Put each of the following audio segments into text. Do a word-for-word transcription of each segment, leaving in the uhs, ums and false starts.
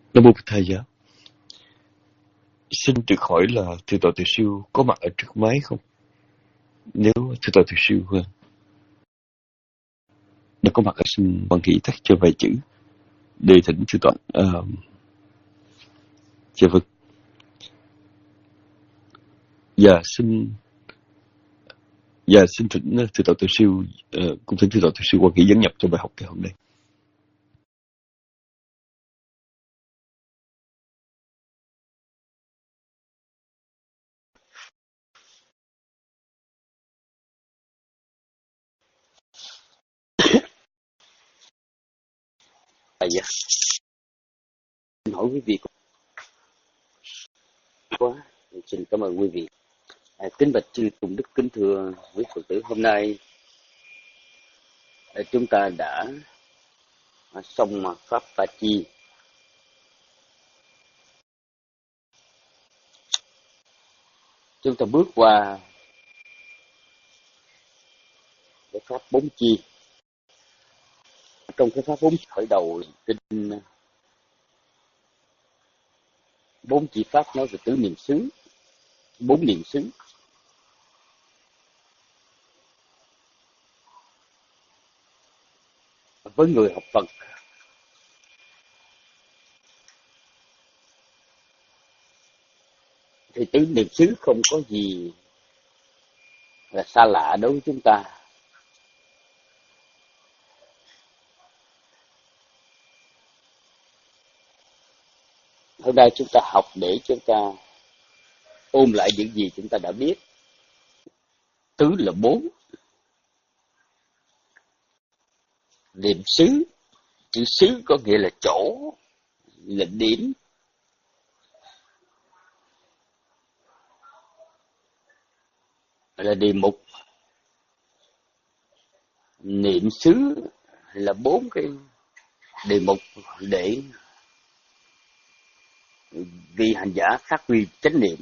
Nam mô Bụt Thầy Giá. Xin được hỏi là thượng tọa Từ Siêu có mặt ở trước máy không? Nếu thượng tọa Từ Siêu đã có mặt ở, xin quan hỷ tắt cho vài chữ để thỉnh thượng tọa. Uh, dạ vâng. Dạ xin dạ xin thỉnh thượng tọa Từ Siêu uh, cũng thỉnh thượng tọa Từ Siêu quan hỷ dẫn nhập cho bài học ngày hôm nay. À, dạ. Xin hỏi quý vị quá, xin cảm ơn quý vị. À, kính bạch chư cùng đức, kính thưa quý Phật tử, hôm nay à, chúng ta đã à, xong pháp Pa Chi. Chúng ta bước qua cái pháp bốn chi. Trong cái pháp bốn chi khởi đầu kinh bốn chi pháp nói về tứ niệm xứ, bốn niệm xứ. Với người học Phật thì tứ niệm xứ không có gì là xa lạ đối với chúng ta. Hôm nay chúng ta học để chúng ta ôm lại những gì chúng ta đã biết. Tứ là bốn. Niệm xứ, chữ xứ có nghĩa là chỗ, là điểm. Là đề mục. Niệm xứ là bốn cái đề mục để vị hành giả phát huy chánh niệm.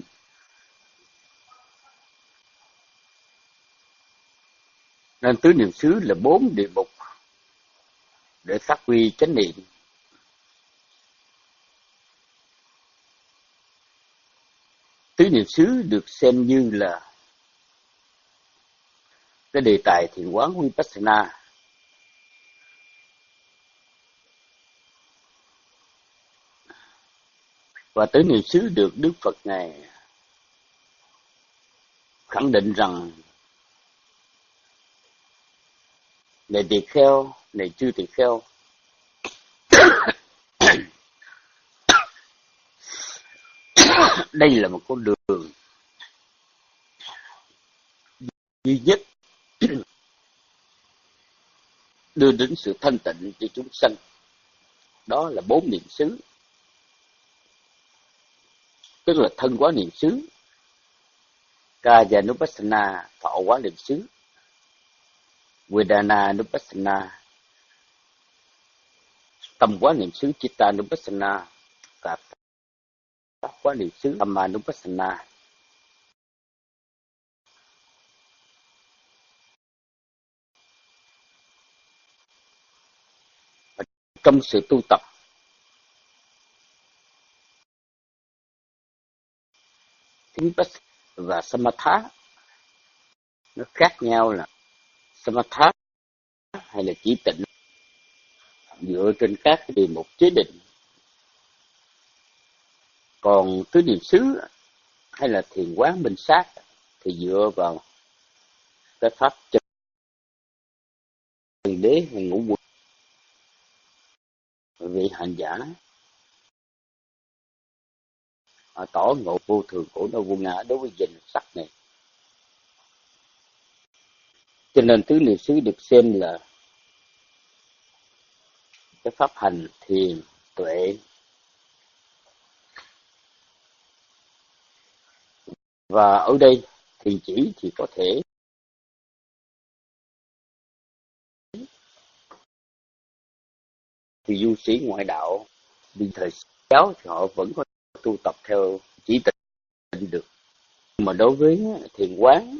Nên tứ niệm xứ là bốn đề mục để phát huy chánh niệm. Tứ niệm xứ được xem như là cái đề tài thiền quán Vipassana. Và tứ niệm xứ được Đức Phật Ngài khẳng định rằng: này tỳ kheo, này chư tỳ kheo, đây là một con đường duy nhất đưa đến sự thanh tịnh cho chúng sanh. Đó là bốn niệm xứ, tức là thân quá niệm xứ, Kayanupassana thọ quá niệm xứ, Vedananupassana tâm quá niệm xứ, Chittanupassana cả pháp quá niệm xứ, Dhammanupassana. Trong sự tu tập Vipassana và Samatha nó khác nhau là Samatha hay là chỉ tịnh dựa trên các đề mục chế định, còn tứ niệm xứ hay là thiền quán minh sát thì dựa vào cái pháp chân đế hay ngũ quẩn. Vị hành giả tỏ ngộ vô thường khổ đau vô ngã đối với danh sắc này. Cho nên tứ niệm xứ được xem là cái pháp hành thiền tuệ. Và ở đây thiền chỉ thì có thể thì du sĩ ngoại đạo bên thời giáo thì họ vẫn có tu tập theo chỉ tịnh được. Mà đối với thiền quán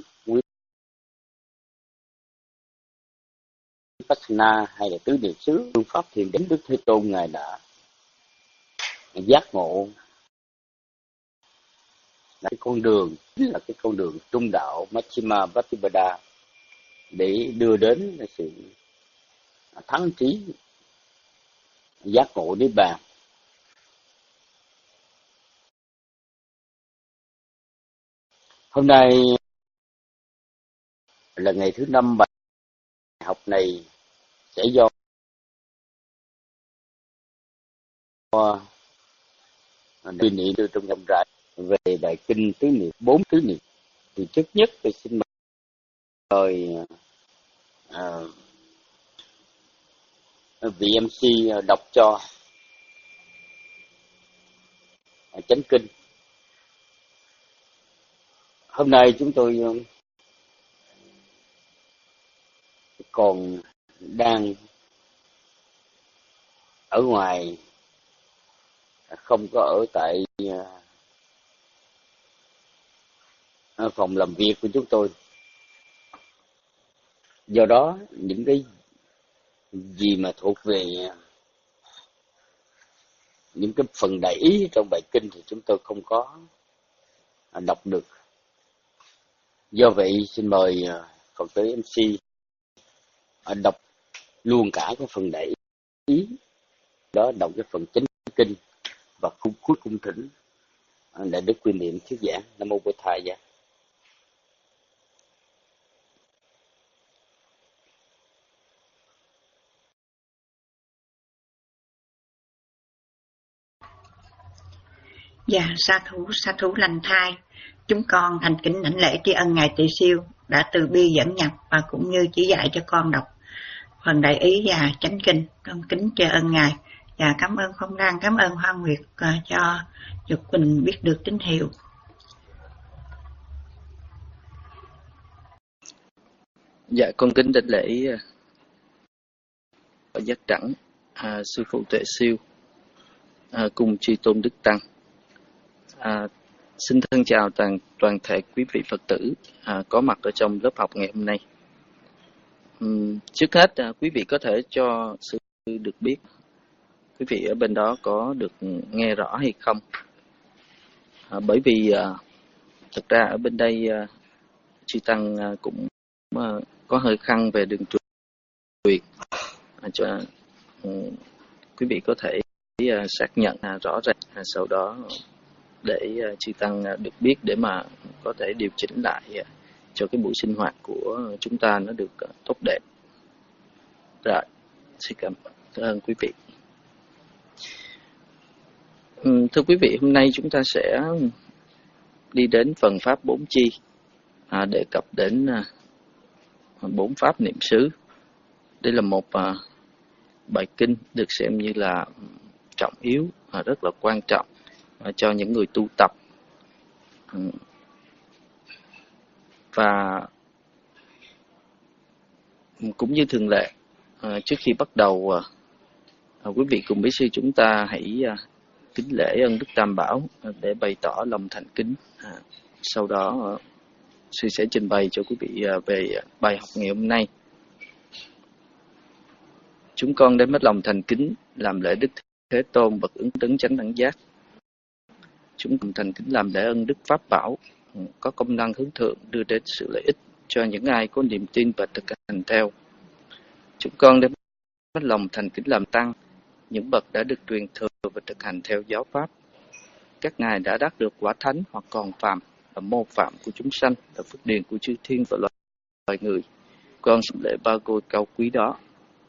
Vipassana hay là tứ niệm xứ, phương pháp thiền đến Đức Thế Tôn Ngài đã giác ngộ là cái con đường, là cái con đường trung đạo Majjhima Patipada để đưa đến sự thắng trí giác ngộ niết bàn. Hôm nay là ngày thứ năm bài học này sẽ do tuyên niệm từ trong dòng rải về bài kinh tứ niệm, bốn tứ niệm. Thì trước nhất tôi xin mời à, vị em xê đọc cho chánh kinh. Hôm nay chúng tôi còn đang ở ngoài, không có ở tại phòng làm việc của chúng tôi. Do đó những cái gì mà thuộc về những cái phần đại ý trong bài kinh thì chúng tôi không có đọc được. Do vậy xin mời Phật tử em xê đọc luôn cả cái phần đại ý đó, đọc cái phần chánh kinh và cuối cùng thỉnh Đại Đức Quyền Niệm thuyết giảng. Nam mô Bổn Thầy Giá. Dạ, sa thú, sa thú lành thai. Chúng con thành kính đảnh lễ tri ân Ngài Tỳ Siêu đã từ bi dẫn nhập và cũng như chỉ dạy cho con đọc phần đại ý và chánh kinh. Con kính tri ân Ngài và cảm ơn Phong Đăng, cảm ơn Hoa Nguyệt uh, cho Dục Quỳnh biết được tín hiệu. Dạ, con kính đảnh lễ uh, giác đẳng uh, sư phụ Tuệ Siêu uh, cùng chư tôn đức tăng. Uh, xin thân chào toàn toàn thể quý vị Phật tử uh, có mặt ở trong lớp học ngày hôm nay. Um, trước hết uh, quý vị có thể cho sư được biết quý vị ở bên đó có được nghe rõ hay không? À, bởi vì uh, thực ra ở bên đây uh, chư tăng uh, cũng uh, có hơi khăn về đường truyền uh, cho uh, quý vị có thể uh, xác nhận uh, rõ ràng, uh, sau đó để uh, chư tăng uh, được biết để mà có thể điều chỉnh lại uh, cho cái buổi sinh hoạt của chúng ta nó được uh, tốt đẹp. Rồi, xin cảm ơn quý vị. Thưa quý vị, hôm nay chúng ta sẽ đi đến phần pháp bốn chi, à, đề cập đến à, bốn pháp niệm xứ. Đây là một à, bài kinh được xem như là trọng yếu, à, rất là quan trọng à, cho những người tu tập. À, và cũng như thường lệ, à, trước khi bắt đầu, à, quý vị cùng với sư chúng ta hãy à, kính lễ ân Đức Tam Bảo để bày tỏ lòng thành kính. À, sau đó sư sẽ trình bày cho quý vị về bài học ngày hôm nay. Chúng con đem hết lòng thành kính làm lễ Đức Thế Tôn bậc ứng đấng chánh đẳng giác. Chúng con thành kính làm lễ ân Đức Pháp Bảo có công năng hướng thượng đưa đến sự lợi ích cho những ai có niềm tin và thực hành theo. Chúng con đem hết lòng thành kính làm tăng những bậc đã được truyền thừa và thực hành theo giáo pháp. Các ngài đã đắc được quả thánh hoặc còn phàm và mô phạm của chúng sanh và phước điền của chư thiên và loài, loài người. Con xin lễ ba ngôi cao quý đó.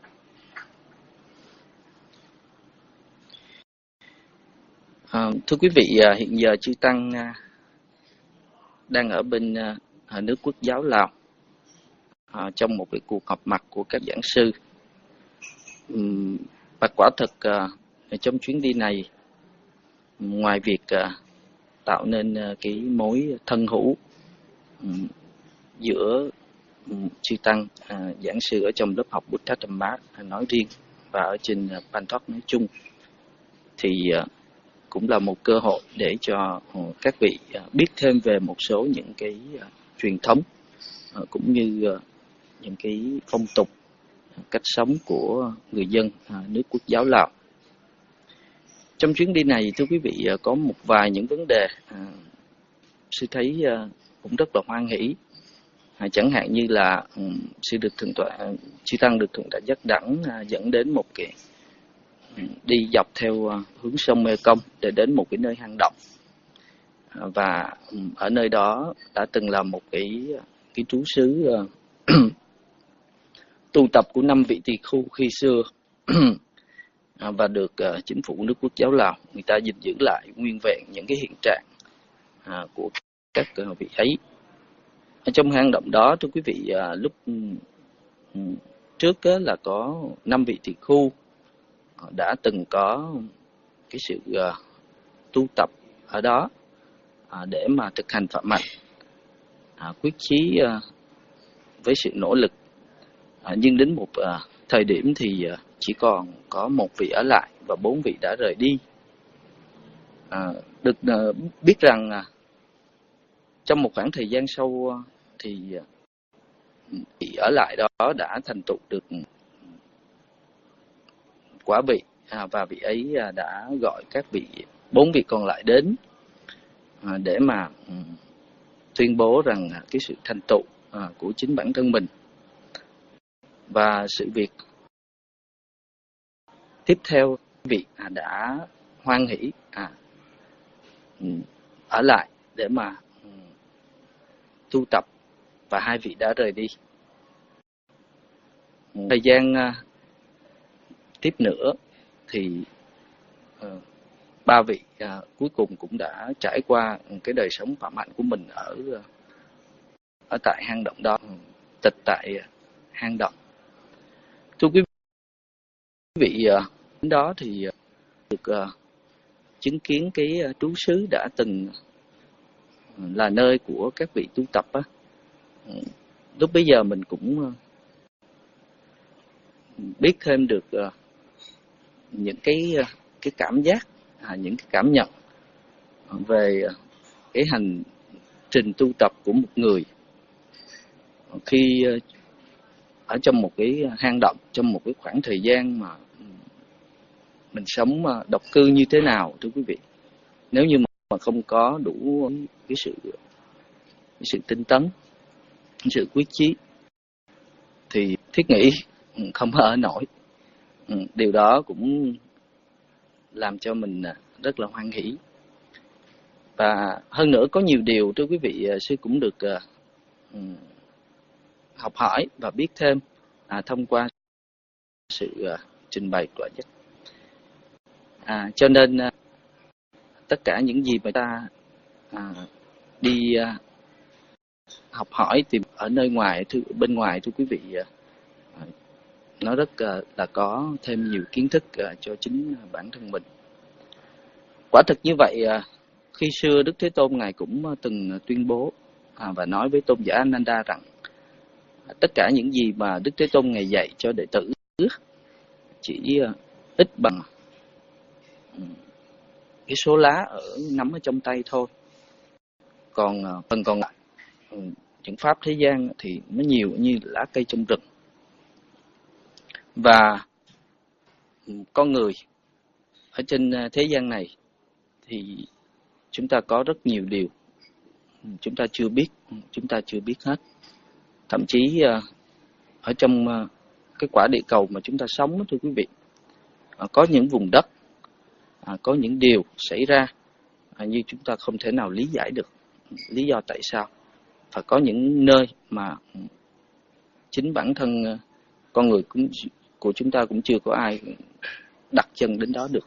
À, thưa quý vị, hiện giờ chư tăng đang ở bên nước Quốc giáo Lào à, trong một cái cuộc họp mặt của các giảng sư. Uhm, và quả thực uh, trong chuyến đi này, ngoài việc uh, tạo nên uh, cái mối thân hữu um, giữa um, chư tăng uh, giảng sư ở trong lớp học Buddha Dhamma nói riêng và ở trên uh, Ban Thoát nói chung, thì uh, cũng là một cơ hội để cho uh, các vị uh, biết thêm về một số những cái uh, truyền thống uh, cũng như uh, những cái phong tục, cách sống của người dân à, nước Quốc giáo Lào. Trong chuyến đi này, thưa quý vị, có một vài những vấn đề à, sư thấy à, cũng rất là hoan hỷ. À, chẳng hạn như là um, sư được thượng tọa, chư tăng được thượng tọa dắt đẳng à, dẫn đến một cái um, đi dọc theo uh, hướng sông Mê Công để đến một cái nơi hang động, à, và um, ở nơi đó đã từng là một cái cái trú xứ uh, tu tập của năm vị tỳ khưu khi xưa. À, và được uh, chính phủ nước Quốc giáo Lào người ta gìn giữ lại nguyên vẹn những cái hiện trạng à, của các uh, vị ấy. Ở trong hang động đó, thưa quý vị, à, lúc um, trước á, là có năm vị tỳ khưu đã từng có cái sự uh, tu tập ở đó à, để mà thực hành pháp mạch, à, quyết chí uh, với sự nỗ lực. À, nhưng đến một uh, thời điểm thì uh, chỉ còn có một vị ở lại và bốn vị đã rời đi. À, được uh, biết rằng uh, trong một khoảng thời gian sau uh, thì uh, vị ở lại đó đã thành tựu được quả vị, à, và vị ấy uh, đã gọi các vị bốn vị còn lại đến uh, để mà um, tuyên bố rằng uh, cái sự thành tựu uh, của chính bản thân mình. Và sự việc tiếp theo, vị à, đã hoan hỷ à, ở lại để mà um, tu tập, và hai vị đã rời đi. Thời gian uh, tiếp nữa thì uh, ba vị uh, cuối cùng cũng đã trải qua cái đời sống phạm hạnh của mình ở uh, ở tại hang động đó, tịch tại uh, hang động. Thưa quý vị, uh, đến đó thì uh, được uh, chứng kiến cái uh, trú xứ đã từng uh, là nơi của các vị tu tập á. Uh, lúc bấy giờ mình cũng uh, biết thêm được uh, những cái uh, cái cảm giác, uh, những cái cảm nhận về uh, cái hành trình tu tập của một người uh, khi uh, ở trong một cái hang động, trong một cái khoảng thời gian mà mình sống uh, độc cư như thế nào, thưa quý vị. Nếu như mà không có đủ cái sự cái sự tinh tấn, cái sự quyết chí thì thiết nghĩ không ở nổi. Điều đó cũng làm cho mình rất là hoan hỷ. Và hơn nữa có nhiều điều, thưa quý vị, sư cũng được uh, học hỏi và biết thêm à, thông qua sự uh, trình bày của Giác. À, cho nên uh, tất cả những gì mà ta à, đi uh, học hỏi tìm ở nơi ngoài, thưa, bên ngoài, thưa quý vị, uh, nó rất uh, là có thêm nhiều kiến thức uh, cho chính bản thân mình. Quả thực như vậy, uh, khi xưa Đức Thế Tôn Ngài cũng uh, từng uh, tuyên bố uh, và nói với tôn giả Ananda rằng uh, tất cả những gì mà Đức Thế Tôn Ngài dạy cho đệ tử chỉ uh, ít bằng uh, cái số lá ở nắm ở trong tay thôi. Còn uh, phần còn lại, uh, những pháp thế gian thì nó nhiều như lá cây trong rừng. Và con người ở trên thế gian này thì chúng ta có rất nhiều điều chúng ta chưa biết, chúng ta chưa biết hết. Thậm chí ở trong cái quả địa cầu mà chúng ta sống, thưa quý vị, có những vùng đất, có những điều xảy ra như chúng ta không thể nào lý giải được lý do tại sao. Và có những nơi mà chính bản thân con người cũng của chúng ta cũng chưa có ai đặt chân đến đó được.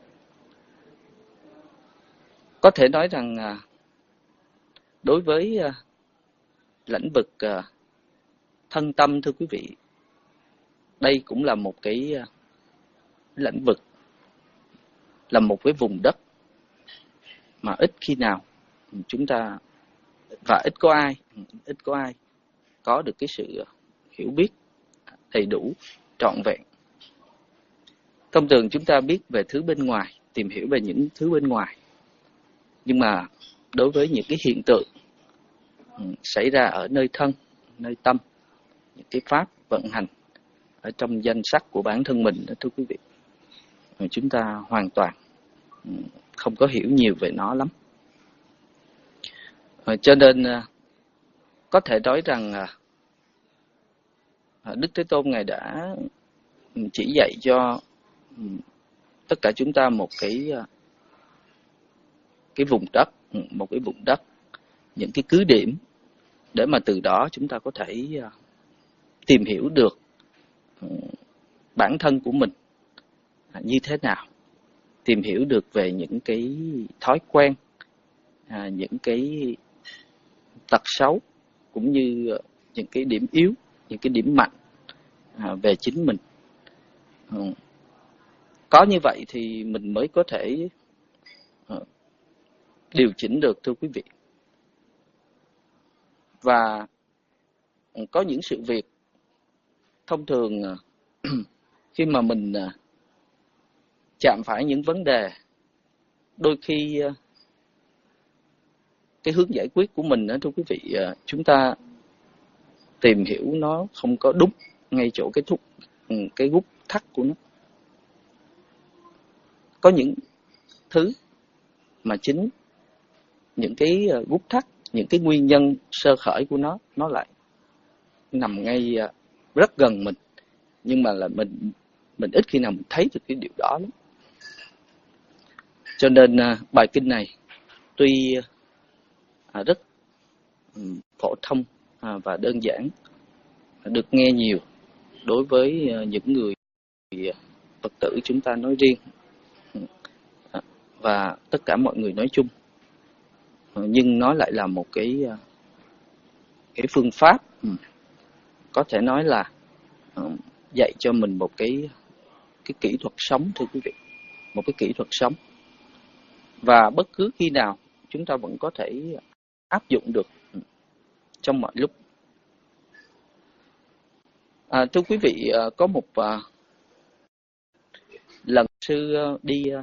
Có thể nói rằng đối với lĩnh vực thân tâm, thưa quý vị, đây cũng là một cái lĩnh vực, là một cái vùng đất mà ít khi nào chúng ta, và ít có ai, ít có ai có được cái sự hiểu biết đầy đủ, trọn vẹn. Thông thường chúng ta biết về thứ bên ngoài, tìm hiểu về những thứ bên ngoài. Nhưng mà đối với những cái hiện tượng xảy ra ở nơi thân, nơi tâm, những cái pháp vận hành ở trong danh sắc của bản thân mình, thưa quý vị, chúng ta hoàn toàn không có hiểu nhiều về nó lắm. Cho nên có thể nói rằng Đức Thế Tôn Ngài đã chỉ dạy cho tất cả chúng ta một cái cái vùng đất, một cái vùng đất, những cái cứ điểm để mà từ đó chúng ta có thể tìm hiểu được bản thân của mình như thế nào, tìm hiểu được về những cái thói quen, những cái tật xấu cũng như những cái điểm yếu, những cái điểm mạnh về chính mình. Có như vậy thì mình mới có thể điều chỉnh được, thưa quý vị. Và có những sự việc thông thường khi mà mình chạm phải những vấn đề, đôi khi cái hướng giải quyết của mình đó, thưa quý vị, chúng ta tìm hiểu nó không có đúng ngay chỗ cái thúc, cái gút thắt của nó. Có những thứ mà chính những cái gút thắt, những cái nguyên nhân sơ khởi của nó, nó lại nằm ngay rất gần mình, nhưng mà là mình mình ít khi nào mình thấy được cái điều đó lắm. Cho nên bài kinh này tuy rất phổ thông và đơn giản, được nghe nhiều đối với những người Phật tử chúng ta nói riêng và tất cả mọi người nói chung, nhưng nó lại là một cái cái phương pháp, có thể nói là dạy cho mình một cái cái kỹ thuật sống, thưa quý vị, một cái kỹ thuật sống, và bất cứ khi nào chúng ta vẫn có thể áp dụng được trong mọi lúc. À, thưa quý vị, có một uh, lần sư uh, đi uh,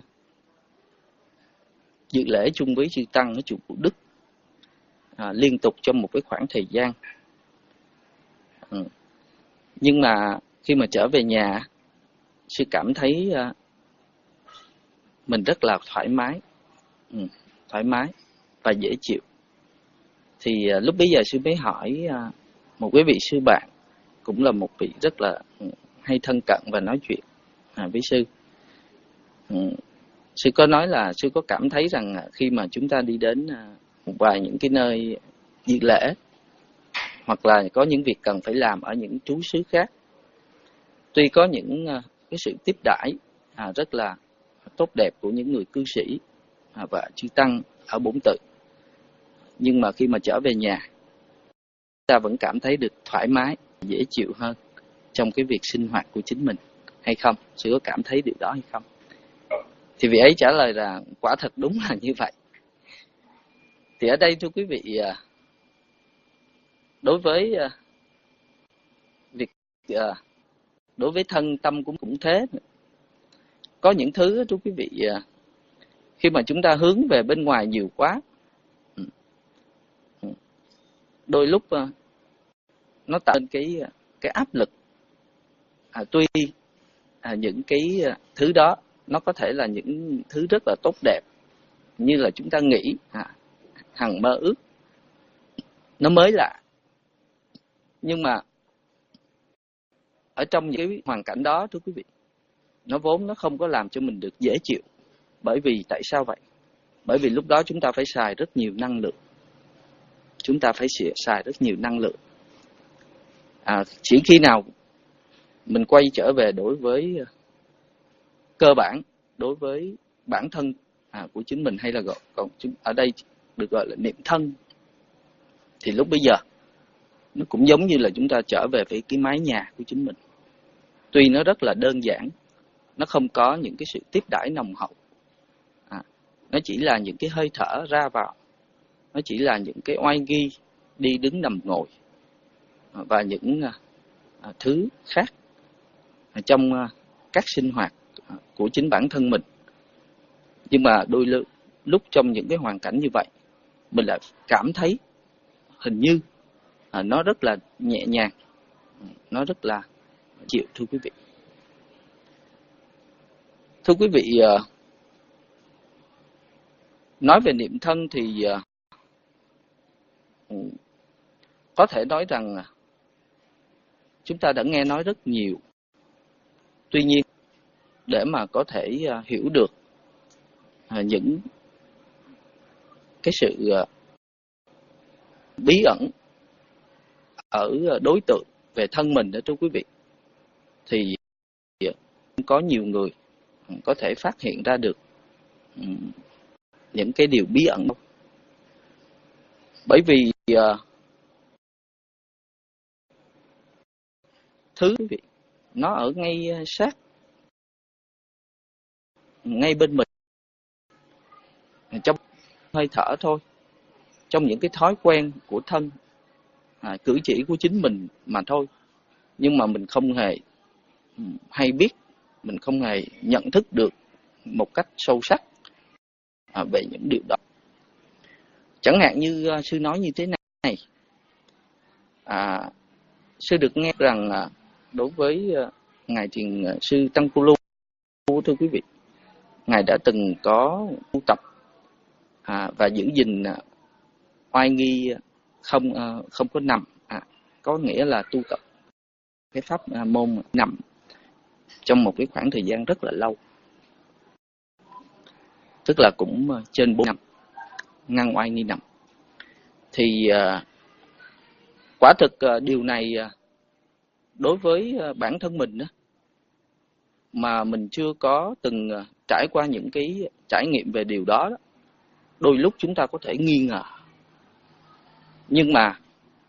dự lễ chung với chư tăng ở chùa Cụ Đức à, liên tục trong một cái khoảng thời gian. Ừ. Nhưng mà khi mà trở về nhà, sư cảm thấy uh, mình rất là thoải mái, ừ, thoải mái và dễ chịu. Thì uh, lúc bấy giờ sư mới hỏi uh, một quý vị sư bạn, cũng là một vị rất là hay thân cận và nói chuyện à, với sư. Ừ. Sư có nói là sư có cảm thấy rằng khi mà chúng ta đi đến một vài những cái nơi dự lễ, hoặc là có những việc cần phải làm ở những trú xứ khác, tuy có những cái sự tiếp đãi à, rất là tốt đẹp của những người cư sĩ à, và chư tăng ở Bổn Tự, nhưng mà khi mà trở về nhà, ta vẫn cảm thấy được thoải mái, dễ chịu hơn trong cái việc sinh hoạt của chính mình, hay không? Sư có cảm thấy điều đó hay không? Thì vị ấy trả lời là quả thật đúng là như vậy. Thì ở đây thưa quý vị, đối với việc đối với thân tâm cũng cũng thế. Có những thứ thưa quý vị, khi mà chúng ta hướng về bên ngoài nhiều quá, đôi lúc nó tạo nên cái cái áp lực. À, tuy à, những cái thứ đó nó có thể là những thứ rất là tốt đẹp, như là chúng ta nghĩ, à, hằng mơ ước, nó mới lạ, nhưng mà ở trong những cái hoàn cảnh đó, thưa quý vị, nó vốn nó không có làm cho mình được dễ chịu. Bởi vì tại sao vậy? Bởi vì lúc đó chúng ta phải xài rất nhiều năng lượng. Chúng ta phải xài rất nhiều năng lượng. À, chỉ khi nào mình quay trở về đối với cơ bản, đối với bản thân à, của chính mình, hay là gọi, còn ở đây được gọi là niệm thân, thì lúc bây giờ nó cũng giống như là chúng ta trở về với cái mái nhà của chính mình. Tuy nó rất là đơn giản, nó không có những cái sự tiếp đãi nồng hậu, à, nó chỉ là những cái hơi thở ra vào, nó chỉ là những cái oai nghi đi đứng nằm ngồi à, và những à, thứ khác à, trong à, các sinh hoạt à, của chính bản thân mình. Nhưng mà đôi lúc trong những cái hoàn cảnh như vậy, mình lại cảm thấy hình như à, nó rất là nhẹ nhàng, nó rất là chịu, thưa quý vị. Thưa quý vị, Nói về niệm thân thì uh, có thể nói rằng chúng ta đã nghe nói rất nhiều. Tuy nhiên, để mà có thể uh, hiểu được uh, những cái sự uh, bí ẩn ở uh, đối tượng về thân mình đó thưa quý vị, thì uh, có nhiều người uh, có thể phát hiện ra được um, những cái điều bí ẩn. Bởi vì uh, thứ quý vị, nó ở ngay sát, ngay bên mình, trong hơi thở thôi, trong những cái thói quen của thân, à, cử chỉ của chính mình mà thôi. Nhưng mà mình không hề hay biết, mình không hề nhận thức được một cách sâu sắc à, về những điều đó. Chẳng hạn như uh, sư nói như thế này, à, sư được nghe rằng uh, đối với uh, ngài thiền uh, sư Tăng Cô Lu, thưa quý vị, ngài đã từng có tu tập à, và giữ gìn uh, oai nghi không uh, không có nằm, à, có nghĩa là tu tập cái pháp uh, môn nằm trong một cái khoảng thời gian rất là lâu, tức là cũng uh, trên bốn năm ngăn oai nghi nằm. Thì uh, quả thực uh, điều này uh, đối với uh, bản thân mình uh, mà mình chưa có từng uh, trải qua những cái trải nghiệm về điều đó, đó, đôi lúc chúng ta có thể nghi ngờ. Nhưng mà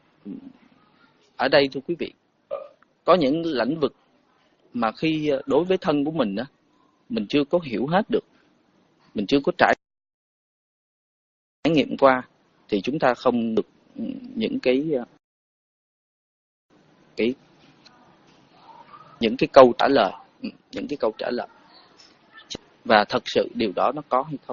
ở đây thưa quý vị, có những lĩnh vực mà khi uh, đối với thân của mình uh, mình chưa có hiểu hết được, mình chưa có trải nghiệm qua, thì chúng ta không được những cái cái những cái câu trả lời, những cái câu trả lời và thật sự điều đó nó có hay không.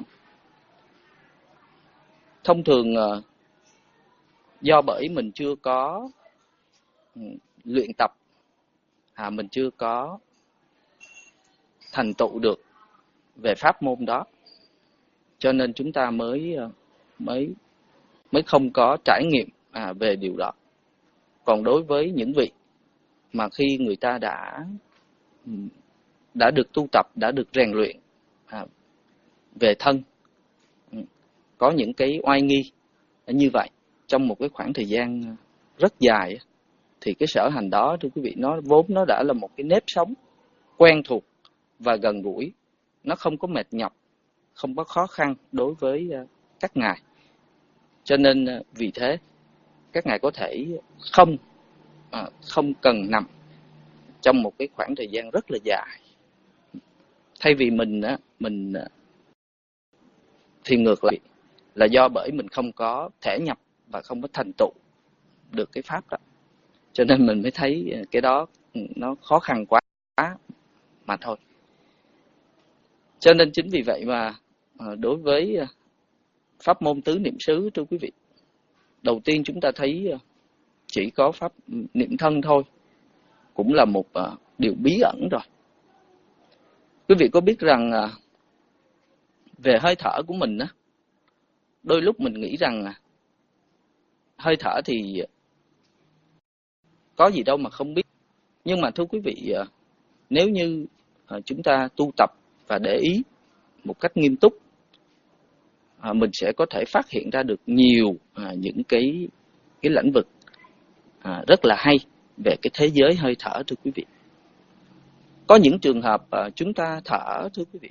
Thông thường do bởi mình chưa có luyện tập, à, mình chưa có thành tựu được về pháp môn đó, cho nên chúng ta mới mới mới không có trải nghiệm à, về điều đó. Còn đối với những vị mà khi người ta đã đã được tu tập, đã được rèn luyện à, về thân, có những cái oai nghi như vậy trong một cái khoảng thời gian rất dài, thì cái sở hành đó thưa quý vị, nó vốn nó đã là một cái nếp sống quen thuộc và gần gũi, nó không có mệt nhọc, không có khó khăn đối với các ngài. Cho nên vì thế các ngài có thể không à, không cần nằm trong một cái khoảng thời gian rất là dài. Thay vì mình á, mình thì ngược lại là do bởi mình không có thể nhập và không có thành tựu được cái pháp đó, cho nên mình mới thấy cái đó nó khó khăn quá mà thôi. Cho nên chính vì vậy mà đối với pháp môn tứ niệm xứ, thưa quý vị, đầu tiên chúng ta thấy chỉ có pháp niệm thân thôi cũng là một điều bí ẩn rồi. Quý vị có biết rằng về hơi thở của mình á, đôi lúc mình nghĩ rằng hơi thở thì có gì đâu mà không biết. Nhưng mà thưa quý vị, nếu như chúng ta tu tập và để ý một cách nghiêm túc, mình sẽ có thể phát hiện ra được nhiều những cái cái lĩnh vực rất là hay về cái thế giới hơi thở, thưa quý vị. Có những trường hợp chúng ta thở, thưa quý vị,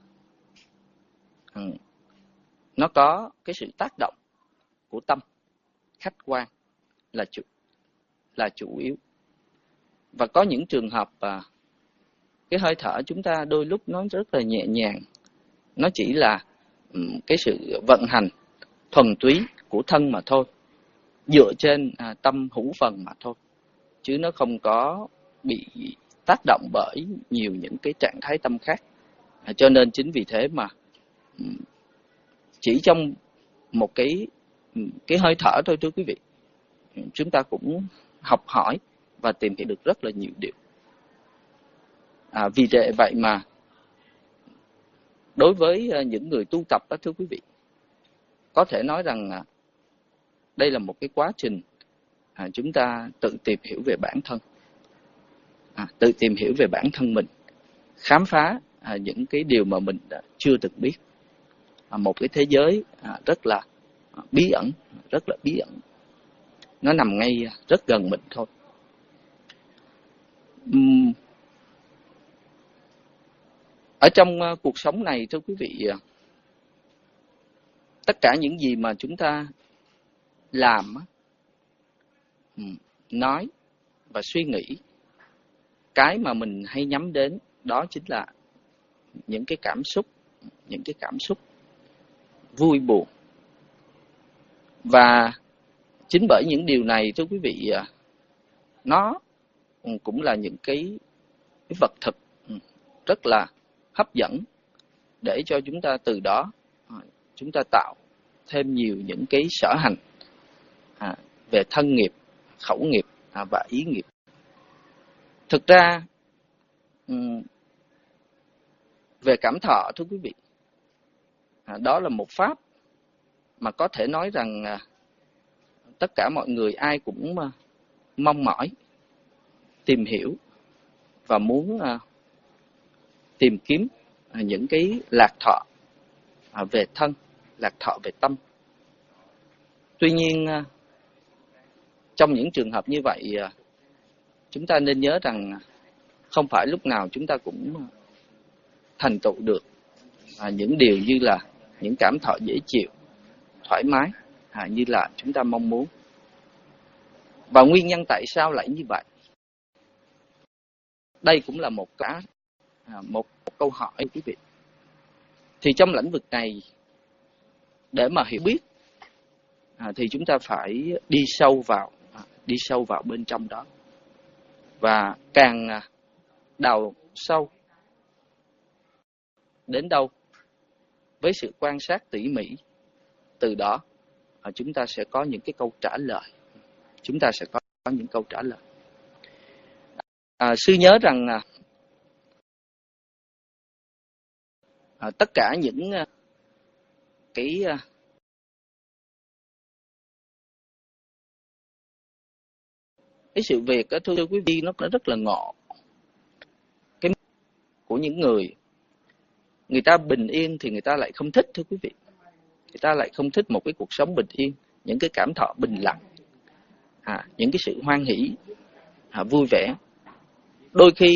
nó có cái sự tác động của tâm khách quan là chủ, là chủ yếu. Và có những trường hợp cái hơi thở chúng ta đôi lúc nó rất là nhẹ nhàng, nó chỉ là cái sự vận hành thuần túy của thân mà thôi, dựa trên à, tâm hữu phần mà thôi, chứ nó không có bị tác động bởi nhiều những cái trạng thái tâm khác. À, cho nên chính vì thế mà chỉ trong một cái cái hơi thở thôi, thưa quý vị, chúng ta cũng học hỏi và tìm hiểu được rất là nhiều điều. À, vì vậy mà đối với những người tu tập đó, thưa quý vị, có thể nói rằng à, đây là một cái quá trình à, chúng ta tự tìm hiểu về bản thân, à, tự tìm hiểu về bản thân mình, khám phá à, những cái điều mà mình đã chưa từng biết. À, một cái thế giới à, rất là à, bí ẩn, rất là bí ẩn. Nó nằm ngay rất gần mình thôi. Uhm, ở trong uh, cuộc sống này, thưa quý vị, uh, tất cả những gì mà chúng ta làm, uh, nói và suy nghĩ, cái mà mình hay nhắm đến đó chính là những cái cảm xúc, những cái cảm xúc vui buồn. Và chính bởi những điều này, thưa quý vị, uh, nó cũng là những cái, cái vật thực rất là hấp dẫn để cho chúng ta từ đó chúng ta tạo thêm nhiều những cái sở hành à, về thân nghiệp, khẩu nghiệp à, và ý nghiệp. Thực ra um, về cảm thọ, thưa quý vị, à, đó là một pháp mà có thể nói rằng à, tất cả mọi người ai cũng à, mong mỏi, tìm hiểu và muốn à, tìm kiếm à, những cái lạc thọ à, về thân, lạc thọ về tâm. Tuy nhiên, à, trong những trường hợp như vậy, à, chúng ta nên nhớ rằng không phải lúc nào chúng ta cũng thành tựu được à, những điều như là những cảm thọ dễ chịu, thoải mái à, như là chúng ta mong muốn. Và nguyên nhân tại sao lại như vậy? Đây cũng là một cái à, một, một câu hỏi, quý vị. Thì trong lĩnh vực này, để mà hiểu biết à, thì chúng ta phải đi sâu vào, à, đi sâu vào bên trong đó. Và càng à, đào sâu đến đâu, với sự quan sát tỉ mỉ, từ đó à, chúng ta sẽ có những cái câu trả lời. Chúng ta sẽ có, có những câu trả lời. À, sư nhớ rằng à, à, tất cả những à, cái à, cái sự việc đó, thưa quý vị, nó rất là ngộ. Cái của những người người ta bình yên thì người ta lại không thích, thưa quý vị. Người ta lại không thích một cái cuộc sống bình yên, những cái cảm thọ bình lặng, à, những cái sự hoan hỷ, à, vui vẻ. Đôi khi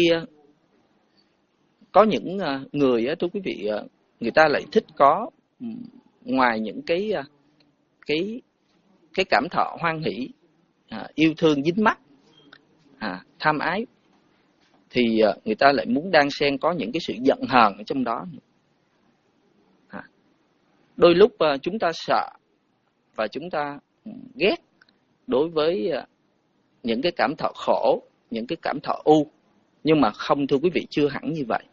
có những người, thưa quý vị, người ta lại thích có ngoài những cái cái cái cảm thọ hoan hỷ, à, yêu thương dính mắc, à, tham ái, thì người ta lại muốn đan xen có những cái sự giận hờn ở trong đó. À, đôi lúc chúng ta sợ và chúng ta ghét đối với những cái cảm thọ khổ, những cái cảm thọ u. Nhưng mà không, thưa quý vị, chưa hẳn như vậy.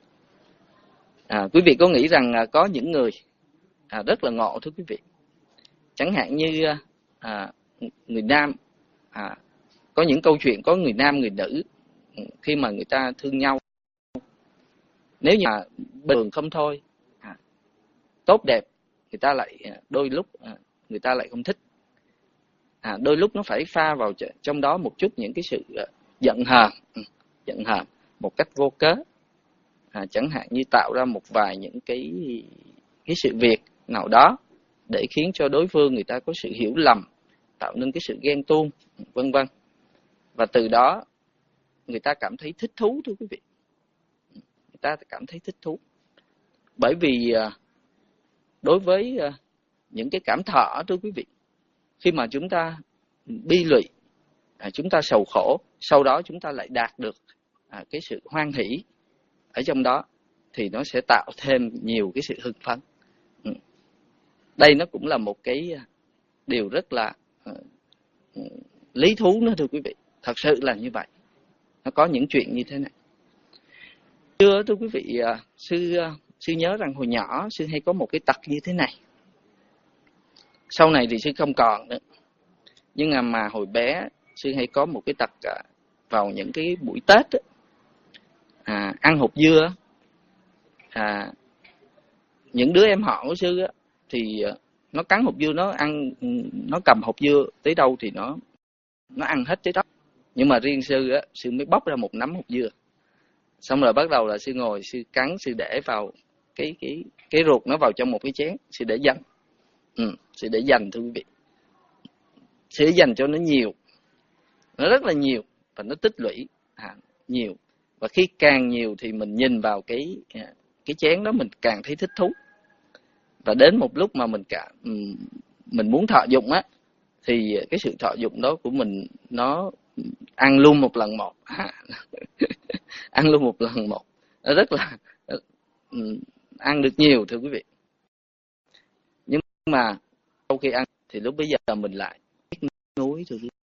À, quý vị có nghĩ rằng à, có những người à, rất là ngộ, thưa quý vị. Chẳng hạn như à, người nam, à, có những câu chuyện có người nam, người nữ, khi mà người ta thương nhau, nếu như mà bình thường không thôi, à, tốt đẹp, người ta lại đôi lúc à, người ta lại không thích. À, đôi lúc nó phải pha vào trong đó một chút những cái sự à, giận hờn, giận hờn một cách vô cớ. À, chẳng hạn như tạo ra một vài những cái cái sự việc nào đó để khiến cho đối phương người ta có sự hiểu lầm, tạo nên cái sự ghen tuông, vân vân. Và từ đó người ta cảm thấy thích thú, thưa quý vị. Người ta cảm thấy thích thú. Bởi vì đối với những cái cảm thọ, thưa quý vị, khi mà chúng ta bi lụy, chúng ta sầu khổ, sau đó chúng ta lại đạt được cái sự hoan hỷ ở trong đó, thì nó sẽ tạo thêm nhiều cái sự hưng phấn. Đây nó cũng là một cái điều rất là uh, lý thú nữa, thưa quý vị. Thật sự là như vậy. Nó có những chuyện như thế này. Xưa, thưa quý vị, uh, sư, uh, sư nhớ rằng hồi nhỏ sư hay có một cái tật như thế này. Sau này thì sư không còn nữa. Nhưng mà, mà hồi bé sư hay có một cái tật uh, vào những cái buổi Tết đó, à, ăn hột dưa, à, những đứa em họ của sư á, thì Nó cắn hột dưa, nó ăn, nó cầm hột dưa tới đâu thì nó nó ăn hết tới đó. Nhưng mà riêng sư á, sư mới bóc ra một nắm hột dưa. Xong rồi bắt đầu là sư ngồi, sư cắn, sư để vào cái cái cái ruột nó vào trong một cái chén, sư để dành. Ừ, sư để dành thưa quý vị. Sư để dành cho nó nhiều. Nó rất là nhiều và nó tích lũy à, nhiều. Và khi càng nhiều thì mình nhìn vào cái cái chén đó mình càng thấy thích thú. Và đến một lúc mà mình cả mình muốn thọ dụng á, thì cái sự thọ dụng đó của mình nó ăn luôn một lần một. Ăn luôn một lần một. Nó rất là ăn được nhiều thưa quý vị. Nhưng mà sau khi ăn thì lúc bây giờ mình lại tiếc nuối thưa quý vị.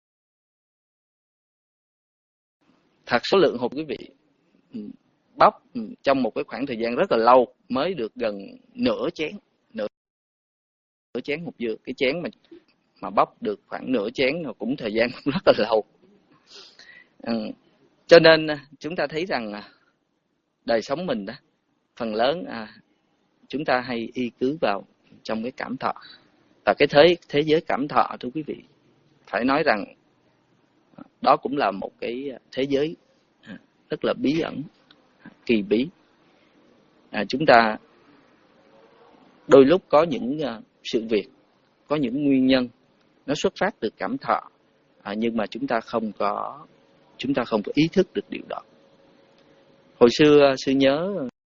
Thật số lượng hột quý vị bóc trong một cái khoảng thời gian rất là lâu mới được gần nửa chén, nửa, nửa chén hột dưa. Cái chén mà mà bóc được khoảng nửa chén nó cũng thời gian cũng rất là lâu. Ừ. Cho nên chúng ta thấy rằng đời sống mình đó, phần lớn à, chúng ta hay y cứ vào trong cái cảm thọ. Và cái thế thế giới cảm thọ thưa quý vị, phải nói rằng đó cũng là một cái thế giới rất là bí ẩn, kỳ bí. À, chúng ta đôi lúc có những uh, sự việc, có những nguyên nhân nó xuất phát từ cảm thọ, à, nhưng mà chúng ta không có chúng ta không có ý thức được điều đó. Hồi xưa sư nhớ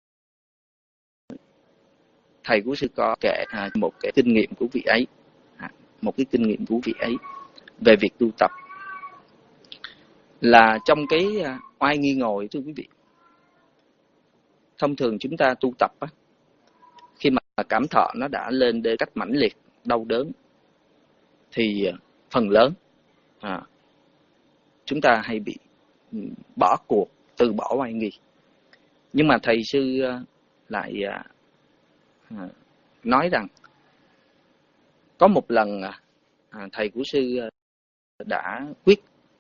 thầy của sư có kể à, một cái kinh nghiệm của vị ấy, à, một cái kinh nghiệm của vị ấy về việc tu tập. Là trong cái uh, oai nghi ngồi thưa quý vị. Thông thường chúng ta tu tập á, khi mà cảm thọ nó đã lên đến cách mãnh liệt, đau đớn, thì phần lớn à, chúng ta hay bị bỏ cuộc, từ bỏ oai nghi. Nhưng mà thầy sư lại à, nói rằng có một lần à, thầy của sư đã quyết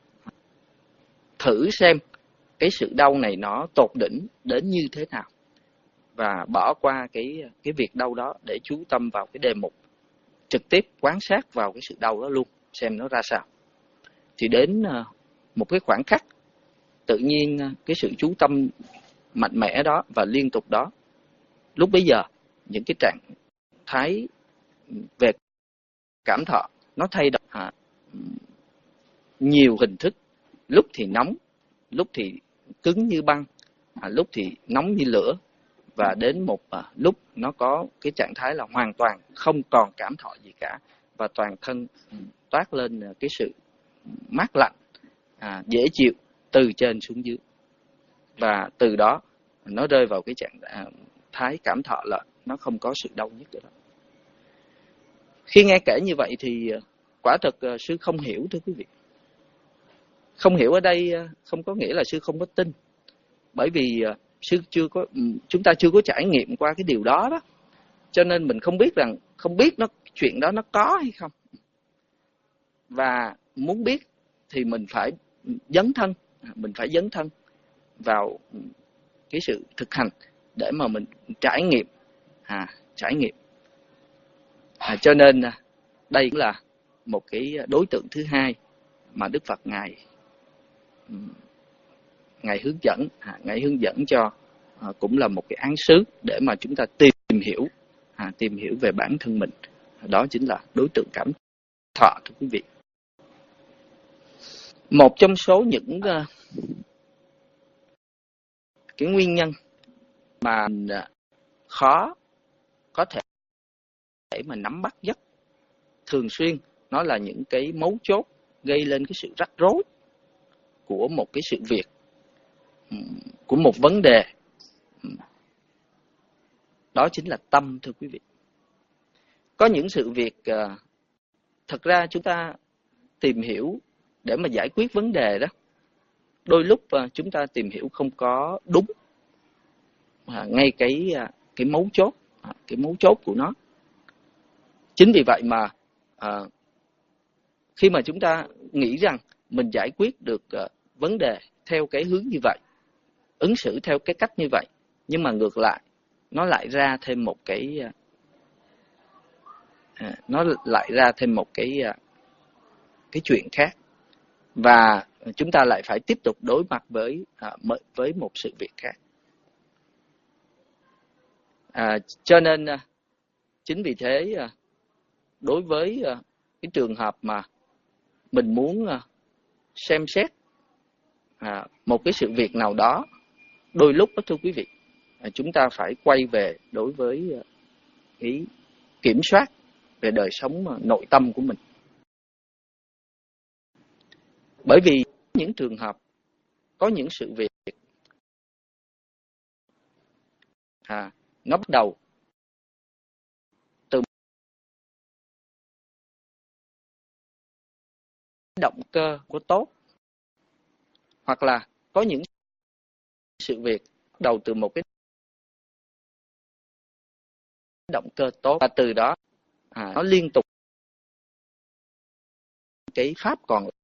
thử xem cái sự đau này nó tột đỉnh đến như thế nào, và bỏ qua cái cái việc đau đó để chú tâm vào cái đề mục, trực tiếp quan sát vào cái sự đau đó luôn, xem nó ra sao. Thì đến một cái khoảng khắc, tự nhiên cái sự chú tâm mạnh mẽ đó và liên tục đó, lúc bấy giờ những cái trạng thái về cảm thọ nó thay đổi à, nhiều hình thức. Lúc thì nóng, lúc thì cứng như băng, à, lúc thì nóng như lửa, và đến một à, lúc nó có cái trạng thái là hoàn toàn không còn cảm thọ gì cả, và toàn thân toát lên cái sự mát lạnh, à, dễ chịu từ trên xuống dưới. Và từ đó nó rơi vào cái trạng à, thái cảm thọ là nó không có sự đau nhức nữa. Khi nghe kể như vậy thì quả thực sư không hiểu thưa quý vị. Không hiểu ở đây không có nghĩa là sư không có tin, bởi vì sư chưa có, chúng ta chưa có trải nghiệm qua cái điều đó đó, cho nên mình không biết rằng không biết nó chuyện đó nó có hay không. Và muốn biết thì mình phải dấn thân, mình phải dấn thân vào cái sự thực hành để mà mình trải nghiệm, à, trải nghiệm. À, cho nên đây cũng là một cái đối tượng thứ hai mà Đức Phật ngài ngài hướng dẫn, à, ngài hướng dẫn cho, à, cũng là một cái án xứ để mà chúng ta tìm hiểu, à, tìm hiểu về bản thân mình. Đó chính là đối tượng cảm thọ thưa quý vị. Một trong số những uh, cái nguyên nhân mà uh, khó có thể để mà nắm bắt nhất thường xuyên, nó là những cái mấu chốt gây lên cái sự rắc rối của một cái sự việc, của một vấn đề. Đó chính là tâm thưa quý vị. Có những sự việc uh, thật ra chúng ta tìm hiểu để mà giải quyết vấn đề đó, đôi lúc uh, chúng ta tìm hiểu không có đúng à, ngay cái uh, cái mấu chốt, à, cái mấu chốt của nó. Chính vì vậy mà uh, khi mà chúng ta nghĩ rằng mình giải quyết được uh, vấn đề theo cái hướng như vậy, ứng xử theo cái cách như vậy, nhưng mà ngược lại nó lại ra thêm một cái à, nó lại ra thêm một cái cái chuyện khác, và chúng ta lại phải tiếp tục đối mặt với à, với một sự việc khác. À, cho nên chính vì thế, đối với cái trường hợp mà mình muốn xem xét à, một cái sự việc nào đó, đôi lúc đó thưa quý vị, à, chúng ta phải quay về đối với cái kiểm soát về đời sống nội tâm của mình. Bởi vì những trường hợp, có những sự việc à, nó bắt đầu từ động cơ của tốt, hoặc là có những sự việc bắt đầu từ một cái động cơ tốt, và từ đó à, nó liên tục cái pháp còn lại,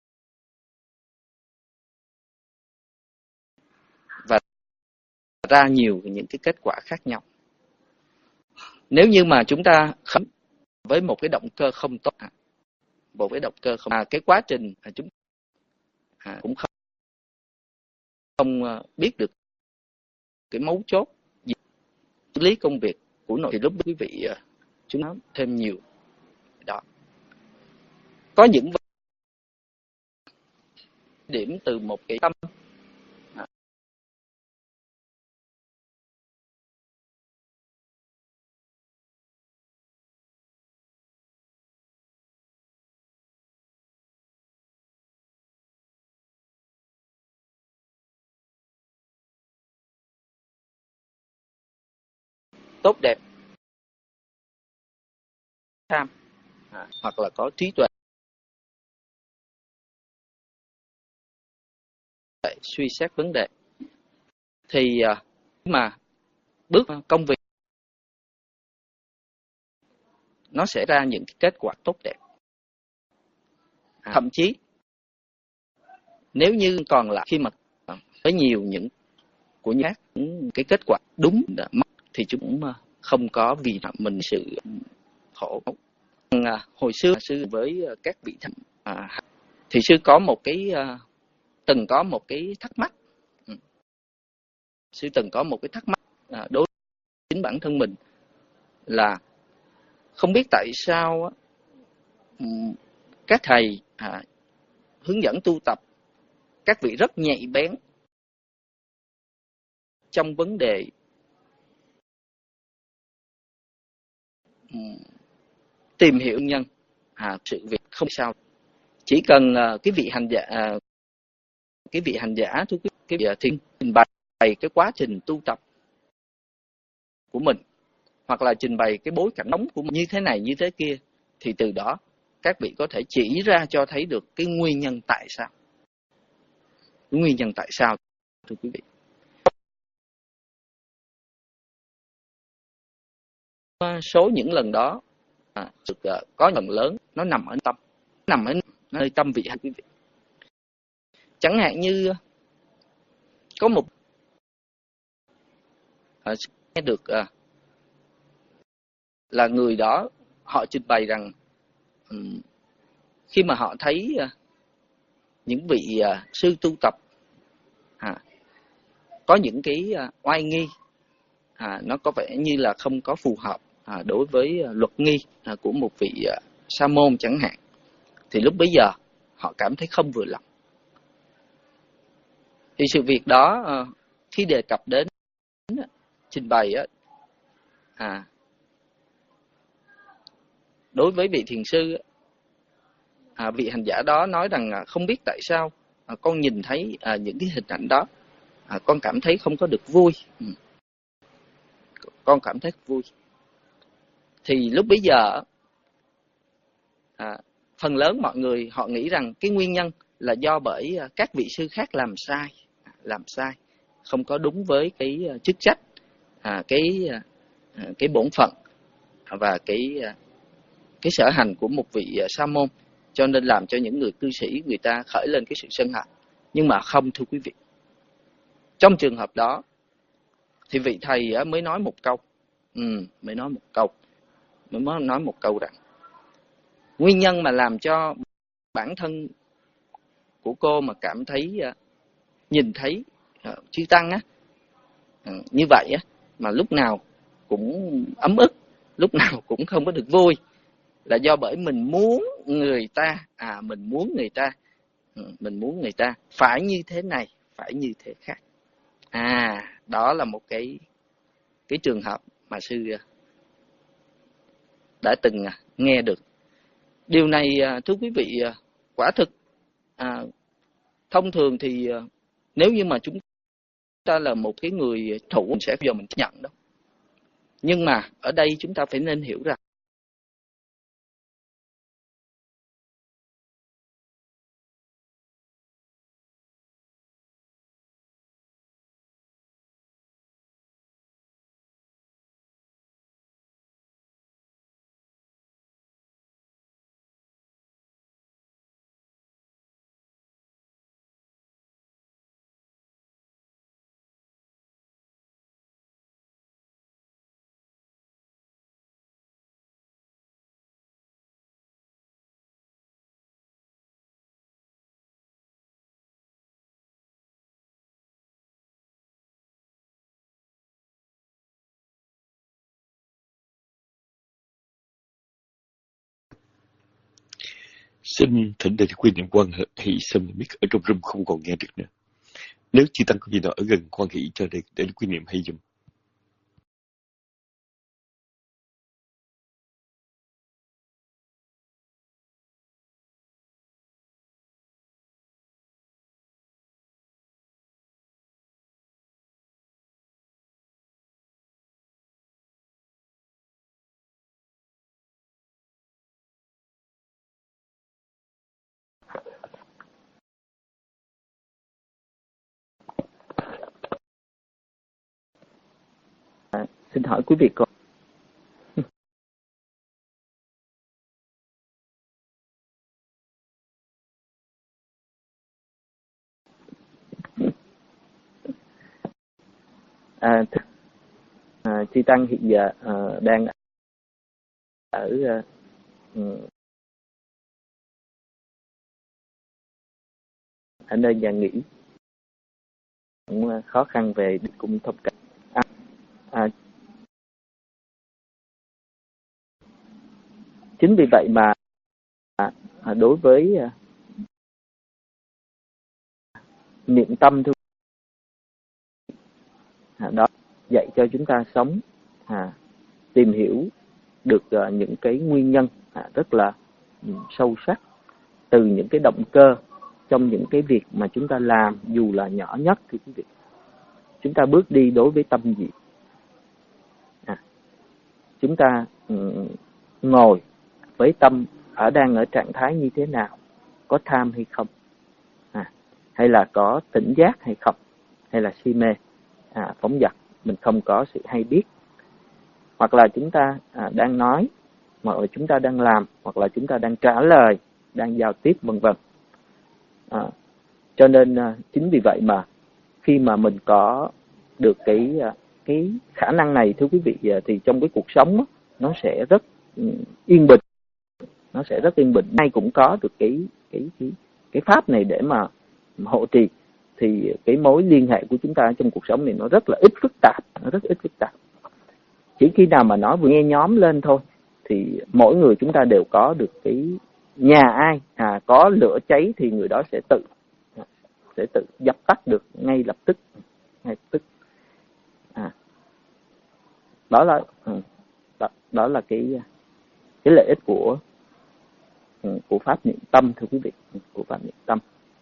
và ra nhiều những cái kết quả khác nhau. Nếu như mà chúng ta không với một cái động cơ không tốt, một cái động cơ không, à, cái quá trình à, chúng à, cũng không không biết được cái mấu chốt gì xử lý công việc của nội, thì lúc quý vị chúng nó thêm nhiều đó. Có những điểm từ một cái tâm à, tốt đẹp, tham à, hoặc là có trí tuệ, suy xét vấn đề, thì à, mà bước công việc nó sẽ ra những cái kết quả tốt đẹp. À, thậm chí nếu như còn lại khi mà với nhiều những của nhát cái kết quả đúng đã mất, thì chúng cũng không có vì mình sự khổ. À, hồi xưa sư với các vị thánh à, thì sư có một cái à, từng có một cái thắc mắc. Ừ. Sư từng có một cái thắc mắc à, đối với chính bản thân mình, là không biết tại sao các thầy à, hướng dẫn tu tập, các vị rất nhạy bén trong vấn đề um, tìm hiểu nhân à, sự việc không sao. Chỉ cần uh, cái vị hành giả uh, cái vị hành giả thưa quý cái vị thiền trình bày cái quá trình tu tập của mình, hoặc là trình bày cái bối cảnh sống của mình như thế này như thế kia, thì từ đó các vị có thể chỉ ra cho thấy được cái nguyên nhân tại sao. Cái nguyên nhân tại sao thưa quý vị. Số những lần đó à, được, uh, có lần lớn nó nằm ở tâm, nằm ở nơi tâm vị quý vị. Chẳng hạn như có một uh, nghe được uh, là người đó họ trình bày rằng um, khi mà họ thấy uh, những vị uh, sư tu tập à, có những cái uh, oai nghi à, nó có vẻ như là không có phù hợp à, đối với uh, luật nghi à, của một vị uh, sa môn chẳng hạn, thì lúc bấy giờ họ cảm thấy không vừa lòng. Thì sự việc đó uh, khi đề cập đến uh, trình bày uh, à, đối với vị thiền sư, à, vị hành giả đó nói rằng à, không biết tại sao à, con nhìn thấy à, những cái hình ảnh đó, à, con cảm thấy không có được vui. Ừ. Con cảm thấy vui. Thì lúc bấy giờ à, phần lớn mọi người họ nghĩ rằng cái nguyên nhân là do bởi à, các vị sư khác làm sai, làm sai, không có đúng với cái à, chức trách, à, cái à, cái bổn phận và cái à, cái sở hành của một vị à, sa môn, cho nên làm cho những người cư sĩ người ta khởi lên cái sự sân hận. Nhưng mà không thưa quý vị. Trong trường hợp đó thì vị thầy mới nói một câu, ừ, mới nói một câu mới nói một câu rằng nguyên nhân mà làm cho bản thân của cô mà cảm thấy uh, nhìn thấy uh, chư tăng á uh, như vậy á, mà lúc nào cũng ấm ức, lúc nào cũng không có được vui, là do bởi mình muốn người ta à mình muốn người ta mình muốn người ta phải như thế này, phải như thế khác. À, đó là một cái cái trường hợp mà sư đã từng nghe được. Điều này thưa quý vị, quả thực à, thông thường thì nếu như mà chúng ta là một cái người thủ, mình sẽ bao giờ mình chấp nhận đâu. Nhưng mà ở đây chúng ta phải nên hiểu rằng Xin thỉnh đại quy niệm quan hệ xem mic ở trong room không còn nghe được nữa. Nếu chư tăng có gì nào ở gần quan hệ cho đây để quy niệm hay dùm. à, xin hỏi quý vị có à, à, chư tăng hiện giờ à, đang ở uh, ở nơi nhà nghỉ, cũng khó khăn về cũng thông cảm. À, à, chính vì vậy mà à, đối với à, niệm tâm thôi, à, đó dạy cho chúng ta sống, à, tìm hiểu được à, những cái nguyên nhân à, rất là um, sâu sắc từ những cái động cơ trong những cái việc mà chúng ta làm, dù là nhỏ nhất thì quý vị, chúng ta bước đi đối với tâm gì. À, chúng ta um, ngồi với tâm ở đang ở trạng thái như thế nào, có tham hay không, à, hay là có tỉnh giác hay không, hay là si mê, à, phóng dật, mình không có sự hay biết, hoặc là chúng ta à, đang nói, hoặc là chúng ta đang làm, hoặc là chúng ta đang trả lời, đang giao tiếp, vân vân. À, cho nên à, chính vì vậy mà khi mà mình có được cái cái khả năng này, thưa quý vị, thì trong cái cuộc sống đó, nó sẽ rất yên bình, nó sẽ rất yên bình. Ai cũng có được cái cái cái cái pháp này để mà hộ trì, thì cái mối liên hệ của chúng ta trong cuộc sống này nó rất là ít phức tạp, nó rất ít phức tạp. Chỉ khi nào mà nó vừa nghe nhóm lên thôi, thì mỗi người chúng ta đều có được cái nhà ai à có lửa cháy thì người đó sẽ tự sẽ tự dập tắt được ngay lập tức, ngay lập tức. À, đó là đó, đó là cái cái lợi ích của của pháp niệm tâm, thưa quý vị, của pháp niệm tâm.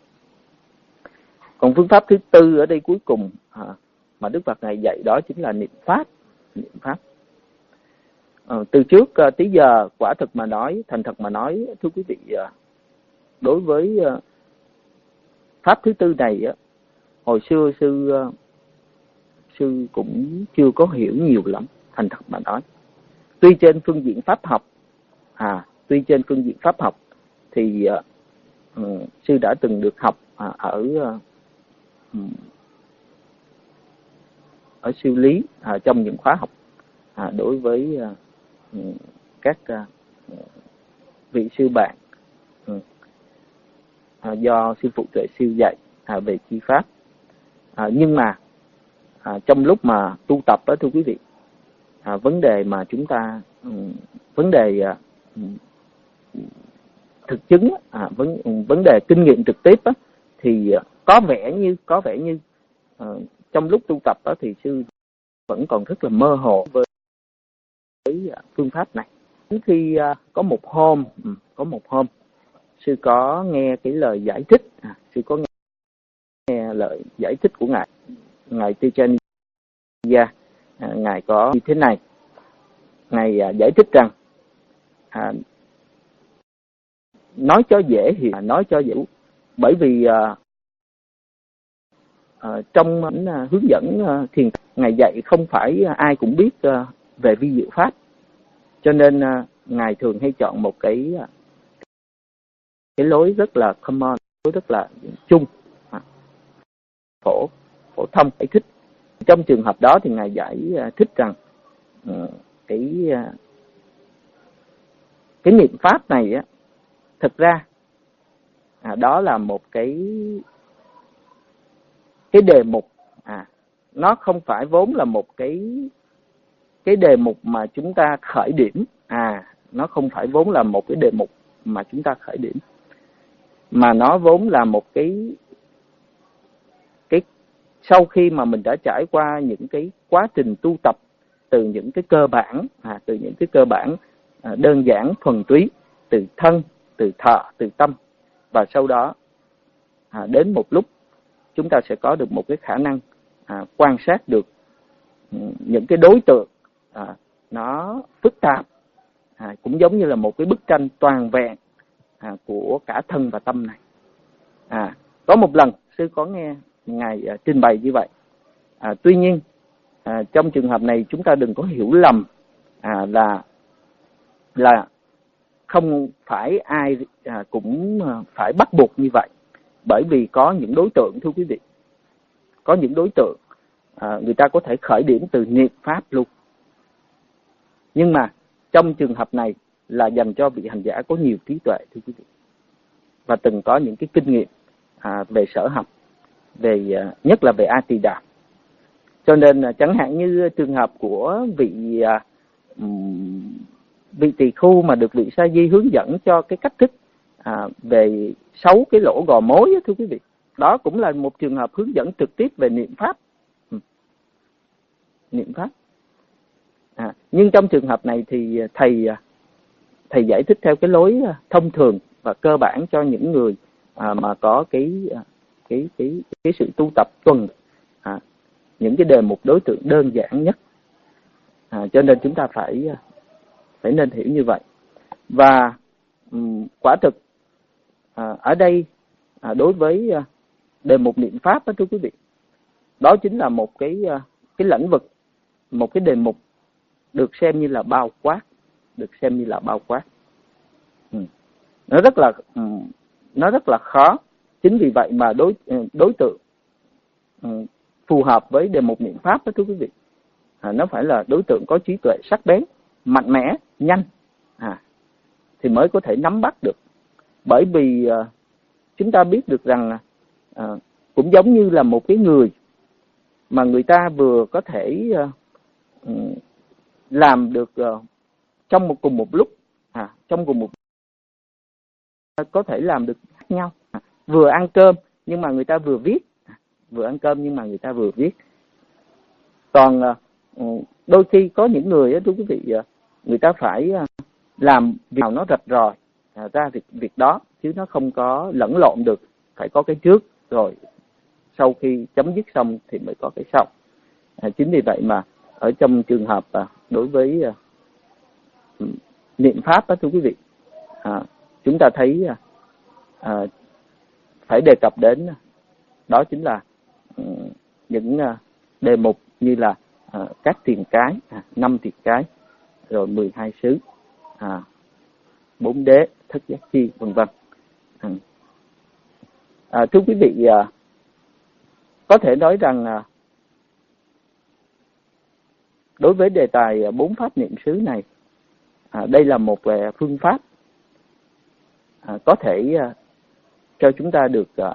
Còn phương pháp thứ tư ở đây cuối cùng à, mà Đức Phật Ngài dạy, đó chính là niệm pháp. Niệm pháp. À, từ trước à, tới giờ, quả thực mà nói, thành thật mà nói, thưa quý vị, à, đối với à, pháp thứ tư này, à, hồi xưa sư à, sư cũng chưa có hiểu nhiều lắm, thành thật mà nói. Tuy trên phương diện pháp học, à, tuy trên phương diện pháp học thì à, um, sư đã từng được học à, ở um, ở siêu lý à, trong những khóa học à, đối với uh, các à, vị sư bạn ừ, à, do sư phụ Tuệ Siêu dạy à, về chi pháp. À, nhưng mà à, trong lúc mà tu tập đó thưa quý vị, à, vấn đề mà chúng ta um, vấn đề à, um, thực chứng à, vấn vấn đề kinh nghiệm trực tiếp á, thì có vẻ như có vẻ như uh, trong lúc tu tập đó thì sư vẫn còn rất là mơ hồ với, với uh, phương pháp này. Đến khi uh, có một hôm um, có một hôm sư có nghe cái lời giải thích, à, sư có nghe, nghe lời giải thích của ngài ngài Tejaniya. À, ngài có như thế này, ngài à, giải thích rằng à, nói cho dễ hiểu, nói cho dễ, bởi vì à, à, trong à, hướng dẫn à, thiền ngài dạy không phải ai cũng biết à, về vi diệu pháp, cho nên à, ngài thường hay chọn một cái à, cái lối rất là common, lối rất là chung, à, phổ phổ thông giải thích. Trong trường hợp đó thì ngài giải à, thích rằng à, cái à, cái niệm pháp này á, thực ra à, đó là một cái cái đề mục, à nó không phải vốn là một cái cái đề mục mà chúng ta khởi điểm, à nó không phải vốn là một cái đề mục mà chúng ta khởi điểm, mà nó vốn là một cái cái sau khi mà mình đã trải qua những cái quá trình tu tập từ những cái cơ bản, à từ những cái cơ bản à, đơn giản thuần túy, từ thân, từ thọ, từ tâm, và sau đó à, đến một lúc chúng ta sẽ có được một cái khả năng à, quan sát được những cái đối tượng à, nó phức tạp, à, cũng giống như là một cái bức tranh toàn vẹn à, của cả thân và tâm này. À, có một lần sư có nghe ngài à, trình bày như vậy. À, tuy nhiên à, trong trường hợp này chúng ta đừng có hiểu lầm à, là là không phải ai à, cũng phải bắt buộc như vậy, bởi vì có những đối tượng thưa quý vị, có những đối tượng à, người ta có thể khởi điểm từ niệm pháp luôn, nhưng mà trong trường hợp này là dành cho vị hành giả có nhiều trí tuệ thưa quý vị, và từng có những cái kinh nghiệm à, về sở học, về à, nhất là về A Tỳ Đàm. Cho nên à, chẳng hạn như trường hợp của vị à, vị tỳ khu mà được vị sa di hướng dẫn cho cái cách thức à, về sáu cái lỗ gò mối đó, thưa quý vị, đó cũng là một trường hợp hướng dẫn trực tiếp về niệm pháp. Ừ. Niệm pháp. À, nhưng trong trường hợp này thì thầy thầy giải thích theo cái lối thông thường và cơ bản cho những người à, mà có cái cái cái cái sự tu tập tuần, à, những cái đề mục đối tượng đơn giản nhất. À, cho nên chúng ta phải phải nên hiểu như vậy. Và um, quả thực à, ở đây à, đối với à, đề mục niệm pháp đó thưa quý vị, đó chính là một cái à, cái lĩnh vực, một cái đề mục được xem như là bao quát, được xem như là bao quát. Ừ. Nó rất là um, nó rất là khó. Chính vì vậy mà đối đối tượng um, phù hợp với đề mục niệm pháp đó thưa quý vị, à, nó phải là đối tượng có trí tuệ sắc bén, mạnh mẽ, nhanh, à, thì mới có thể nắm bắt được. Bởi vì à, chúng ta biết được rằng à, cũng giống như là một cái người mà người ta vừa có thể à, làm được à, trong một cùng một lúc, à, trong cùng một có thể làm được khác nhau, à, vừa ăn cơm nhưng mà người ta vừa viết, à, vừa ăn cơm nhưng mà người ta vừa viết. Còn à, đôi khi có những người đó thưa quý vị, người ta phải làm việc nào nó rạch ròi ra việc việc đó, chứ nó không có lẫn lộn được, phải có cái trước rồi sau khi chấm dứt xong thì mới có cái sau. À, chính vì vậy mà ở trong trường hợp à, đối với à, niệm pháp đó thưa quý vị, à, chúng ta thấy à, à, phải đề cập đến đó chính là à, những à, đề mục như là à, các tiền cái, à, năm tiền cái, rồi mười hai xứ, à, bốn đế, thất giác chi, vân vân. À, à, thưa quý vị, à, có thể nói rằng à, đối với đề tài bốn pháp niệm xứ này, À, đây là một uh, phương pháp à, có thể uh, cho chúng ta được uh,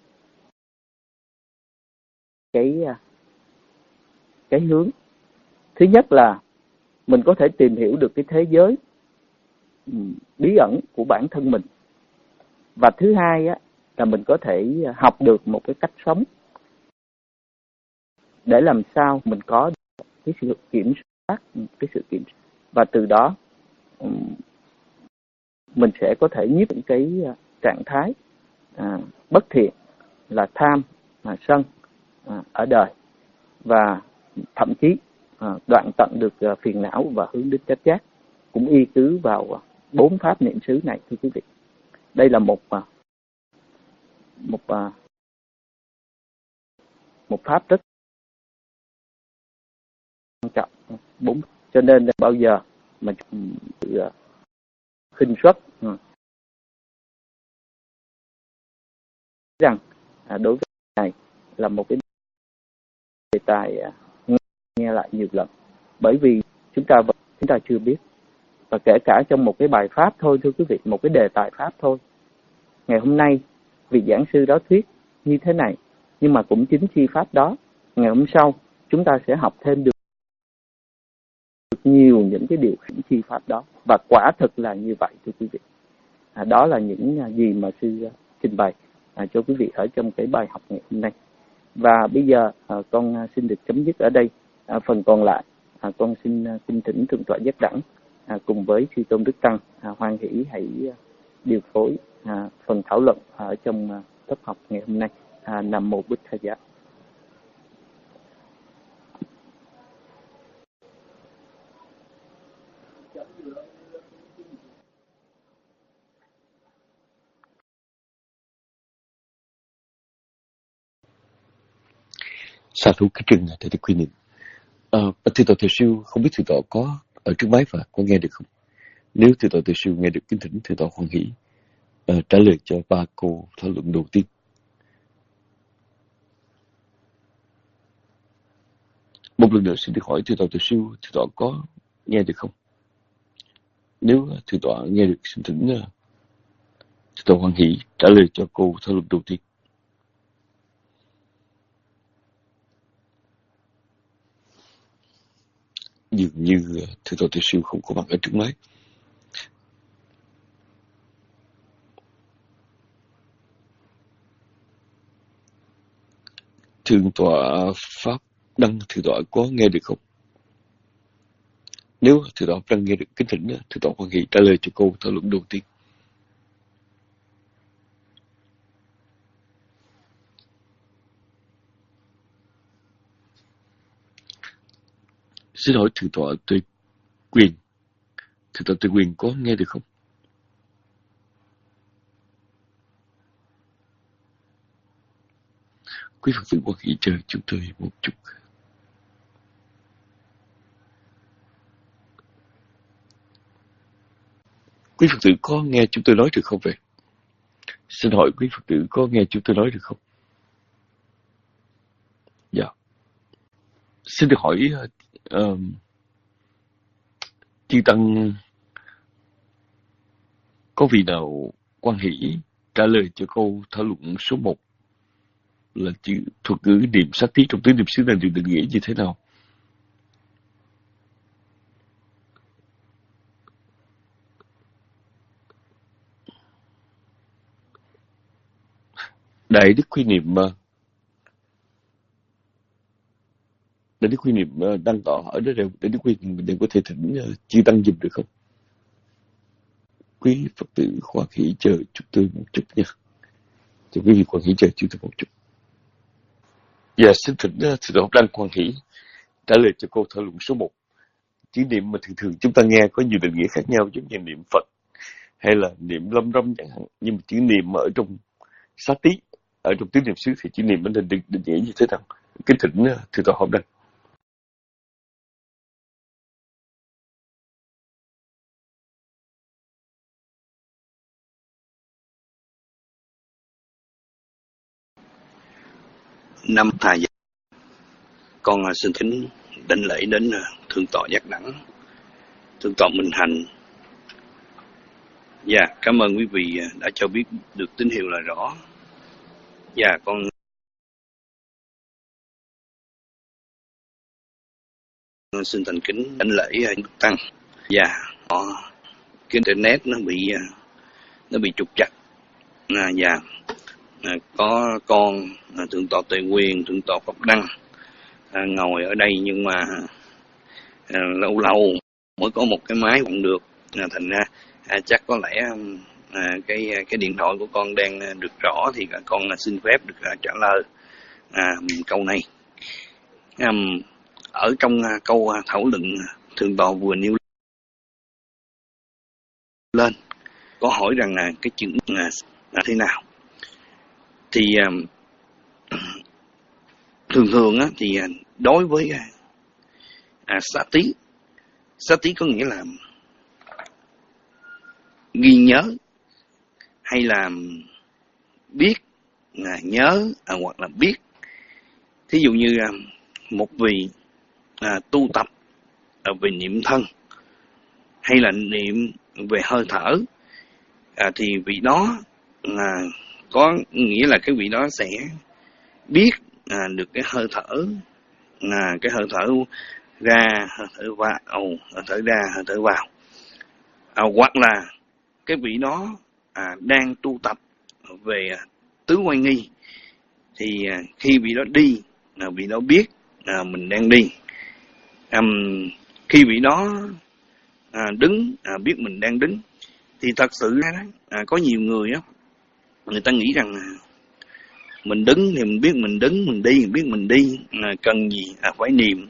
cái uh, cái hướng. Thứ nhất là mình có thể tìm hiểu được cái thế giới um, bí ẩn của bản thân mình. Và thứ hai á, là mình có thể học được một cái cách sống để làm sao mình có cái sự kiểm soát, cái sự kiểm soát. Và từ đó um, mình sẽ có thể nhiếp những cái trạng thái à, bất thiện là tham, à, sân à, ở đời, và thậm chí à, đoạn tận được à, phiền não và hướng đến chánh giác, cũng y cứ vào à, bốn pháp niệm xứ này, thưa quý vị. Đây là một à, một à, một pháp rất quan trọng. Bốn, cho nên là bao giờ mình tự à, khinh suất à, rằng à, đối với này là một cái đề tài à, nghe, nghe lại nhiều lần, bởi vì chúng ta chúng ta chưa biết. Và kể cả trong một cái bài pháp thôi, thưa quý vị, một cái đề tài pháp thôi, ngày hôm nay vị giảng sư đó thuyết như thế này, nhưng mà cũng chính chi pháp đó, ngày hôm sau chúng ta sẽ học thêm được nhiều những cái điều khiển chi pháp đó. Và quả thực là như vậy, thưa quý vị. À, đó là những gì mà sư trình bày à, cho quý vị ở trong cái bài học ngày hôm nay. Và bây giờ à, con xin được chấm dứt ở đây. À, phần còn lại à, con xin xin thỉnh Thượng tọa Giác Đẳng à, cùng với Sư Tôn Đức Tăng à, hoan hỷ hãy điều phối à, phần thảo luận ở trong à, lớp học ngày hôm nay. À, Nam Mô Bích Tha Giá. Sa thú cái trừng thầy quy niệm. À, thưa tọa thầy siêu, không biết thưa tọa có ở trước máy và có nghe được không? Nếu thưa tọa thầy siêu nghe được, kính thỉnh thưa tọa hoan hỷ à, trả lời cho ba cô thảo luận đầu tiên. Một lần nữa xin được hỏi thưa tọa thầy siêu, thưa tọa có nghe được không? Nếu thưa tọa nghe được, xin thỉnh uh, thưa tọa hoan hỷ trả lời cho cô thảo luận đầu tiên. Dường như thưa tọa thầy siêu không có mặt ở trước máy. Thượng tọa Pháp Đăng, thượng tọa có nghe được không? Nếu thượng tọa Đăng nghe được, kính thỉnh thượng tọa hoan hỷ trả lời cho cô thảo luận đầu tiên. Xin hỏi thượng tọa Tuệ Quyền, thượng tọa Tuệ Quyền có nghe được không? Quý Phật tử hoan hỷ chờ chúng tôi một chút. Quý Phật tử có nghe chúng tôi nói được không vậy? Xin hỏi quý Phật tử có nghe chúng tôi nói được không? Dạ. Xin được hỏi uh, chư tăng có vị nào hoan hỷ trả lời cho câu thảo luận số một là chữ thuật ngữ niệm sát tí trong tứ niệm xứ này được định nghĩa như thế nào? Đại đức Quy Niệm Đại đức Quy Niệm đăng tọa ở đó đều, Đại đức Quy Niệm đều có thể thỉnh chư tăng dùm được không? Quý Phật tử hoan hỷ chờ chúng tôi một chút nha. Cho quý vị hoan hỷ chờ chúng tôi một chút. Dạ, xin thỉnh Thượng tọa Đăng hoan hỷ trả lời cho câu thảo luận số một. Chữ niệm mà thường thường chúng ta nghe có nhiều định nghĩa khác nhau, giống như niệm Phật hay là niệm lâm râm chẳng hạn. Nhưng mà chữ niệm ở trong sát tí, ở trong tứ niệm xứ thì chữ niệm nó định, định, định nghĩa như thế nào? Kính thỉnh Thượng tọa Đăng. Năm thà dạ. Con xin kính đảnh lễ đến Thượng tọa Giác Đẳng, Thượng tọa Minh Hạnh, Dạ, cảm ơn quý vị đã cho biết được tín hiệu là rõ. Dạ, con xin thành kính đảnh lễ Đức Tăng. Dạ, họ cái internet nó bị nó bị trục trặc. À, dạ, à, có con à, thượng tọa Tề Quyền, thượng tọa Pháp Đăng à, ngồi ở đây, nhưng mà à, lâu lâu mới có một cái máy vẫn được, à, thành ra à, chắc có lẽ à, cái cái điện thoại của con đang được rõ, thì con xin phép được à, trả lời à, câu này. À, ở trong à, câu à, thảo luận thượng tọa vừa nêu lên có hỏi rằng là cái chữ là, là thế nào, thì à, thường thường á, thì à, đối với à, à, xá tí xá tí có nghĩa là ghi nhớ hay là biết, à, nhớ à, hoặc là biết. Thí dụ như à, một vị à, tu tập à, về niệm thân hay là niệm về hơi thở, à, thì vị đó à, có nghĩa là cái vị đó sẽ biết à, được cái hơi thở, à, cái hơi thở ra, hơi thở vào, hơi thở ra, hơi thở vào, à, hoặc là cái vị đó à, đang tu tập về à, tứ quan nghi, thì à, khi vị đó đi, à, vị đó biết à, mình đang đi. À, khi vị đó à, đứng, à, biết mình đang đứng. Thì thật sự ra đó, à, có nhiều người á, người ta nghĩ rằng à, mình đứng thì mình biết mình đứng, mình đi mình biết mình đi, à, cần gì à, phải niệm.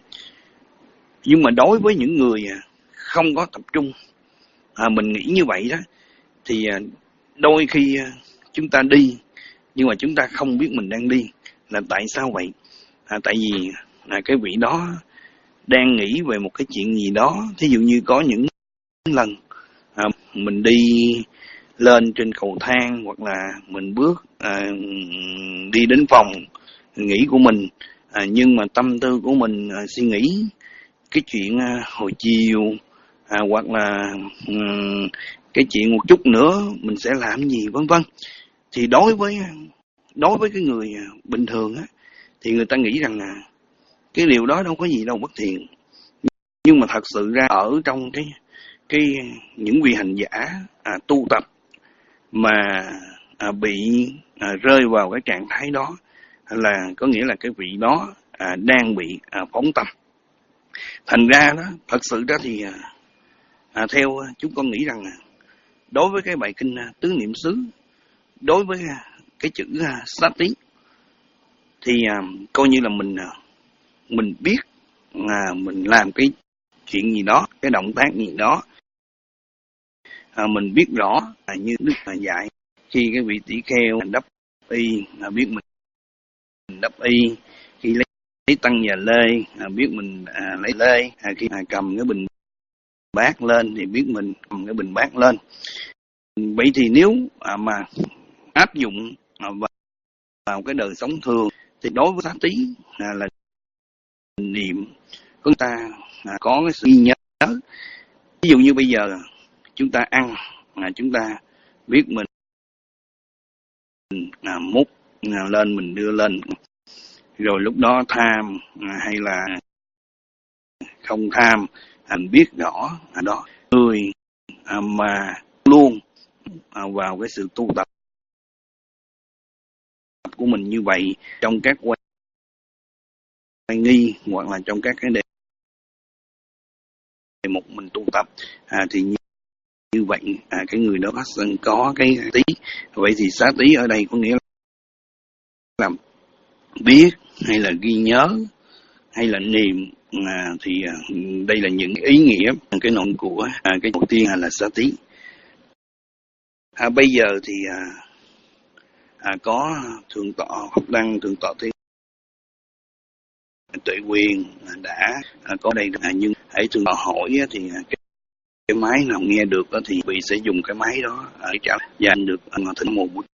Nhưng mà đối với những người à, không có tập trung, à, mình nghĩ như vậy đó, thì à, đôi khi à, chúng ta đi nhưng mà chúng ta không biết mình đang đi. Là tại sao vậy? À, tại vì à, cái vị đó đang nghĩ về một cái chuyện gì đó. Thí dụ như có những lần à, mình đi lên trên cầu thang, hoặc là mình bước à, đi đến phòng nghỉ của mình, à, nhưng mà tâm tư của mình à, suy nghĩ cái chuyện à, hồi chiều, à, hoặc là um, cái chuyện một chút nữa mình sẽ làm gì, vân vân. Thì đối với đối với cái người bình thường á, thì người ta nghĩ rằng là cái điều đó đâu có gì đâu bất thiện. Nhưng mà thật sự ra ở trong cái cái những vị hành giả à, tu tập mà à, bị à, rơi vào cái trạng thái đó, là có nghĩa là cái vị đó à, đang bị à, phóng tâm. Thành ra đó, thật sự đó thì à, à, theo chúng con nghĩ rằng là đối với cái bài kinh à, tứ niệm xứ, đối với à, cái chữ à, sát tí, thì à, coi như là mình à, mình biết là mình làm cái chuyện gì đó, cái động tác gì đó, à, mình biết rõ à, như Đức là dạy, khi cái vị tỷ kheo đắp y à, biết mình đắp y, khi lấy, lấy tăng và lê à, biết mình à, lấy lê, à, khi à, cầm cái bình bát lên thì biết mình cầm cái bình bát lên. Vậy thì nếu à, mà áp dụng à, vào, vào cái đời sống thường, thì đối với sát tí à, là niệm, chúng ta à, có cái sự ghi nhớ. Ví dụ như bây giờ chúng ta ăn, à, chúng ta biết mình à, múc à, lên, mình đưa lên, rồi lúc đó tham à, hay là không tham, anh biết rõ à, đó người à, mà luôn à, vào cái sự tu tập của mình như vậy, trong các quan nghi hoặc là trong các cái đề mục mình tu tập, à, thì như, như vậy à, cái người đó phát sinh có cái tí. Vậy thì xá tí ở đây có nghĩa là biết hay là ghi nhớ hay là niệm, à, thì à, đây là những ý nghĩa cái nội của à, cái đầu tiên là xá tí. À, bây giờ thì à, à, có thượng tọa Pháp Đăng, thượng tọa Thế Tuệ Quyền à, đã à, có đây, à, nhưng hãy thượng tọa hỏi thì à, cái, cái máy nào nghe được thì vị sẽ dùng cái máy đó để trả dành được à, thỉnh một buổi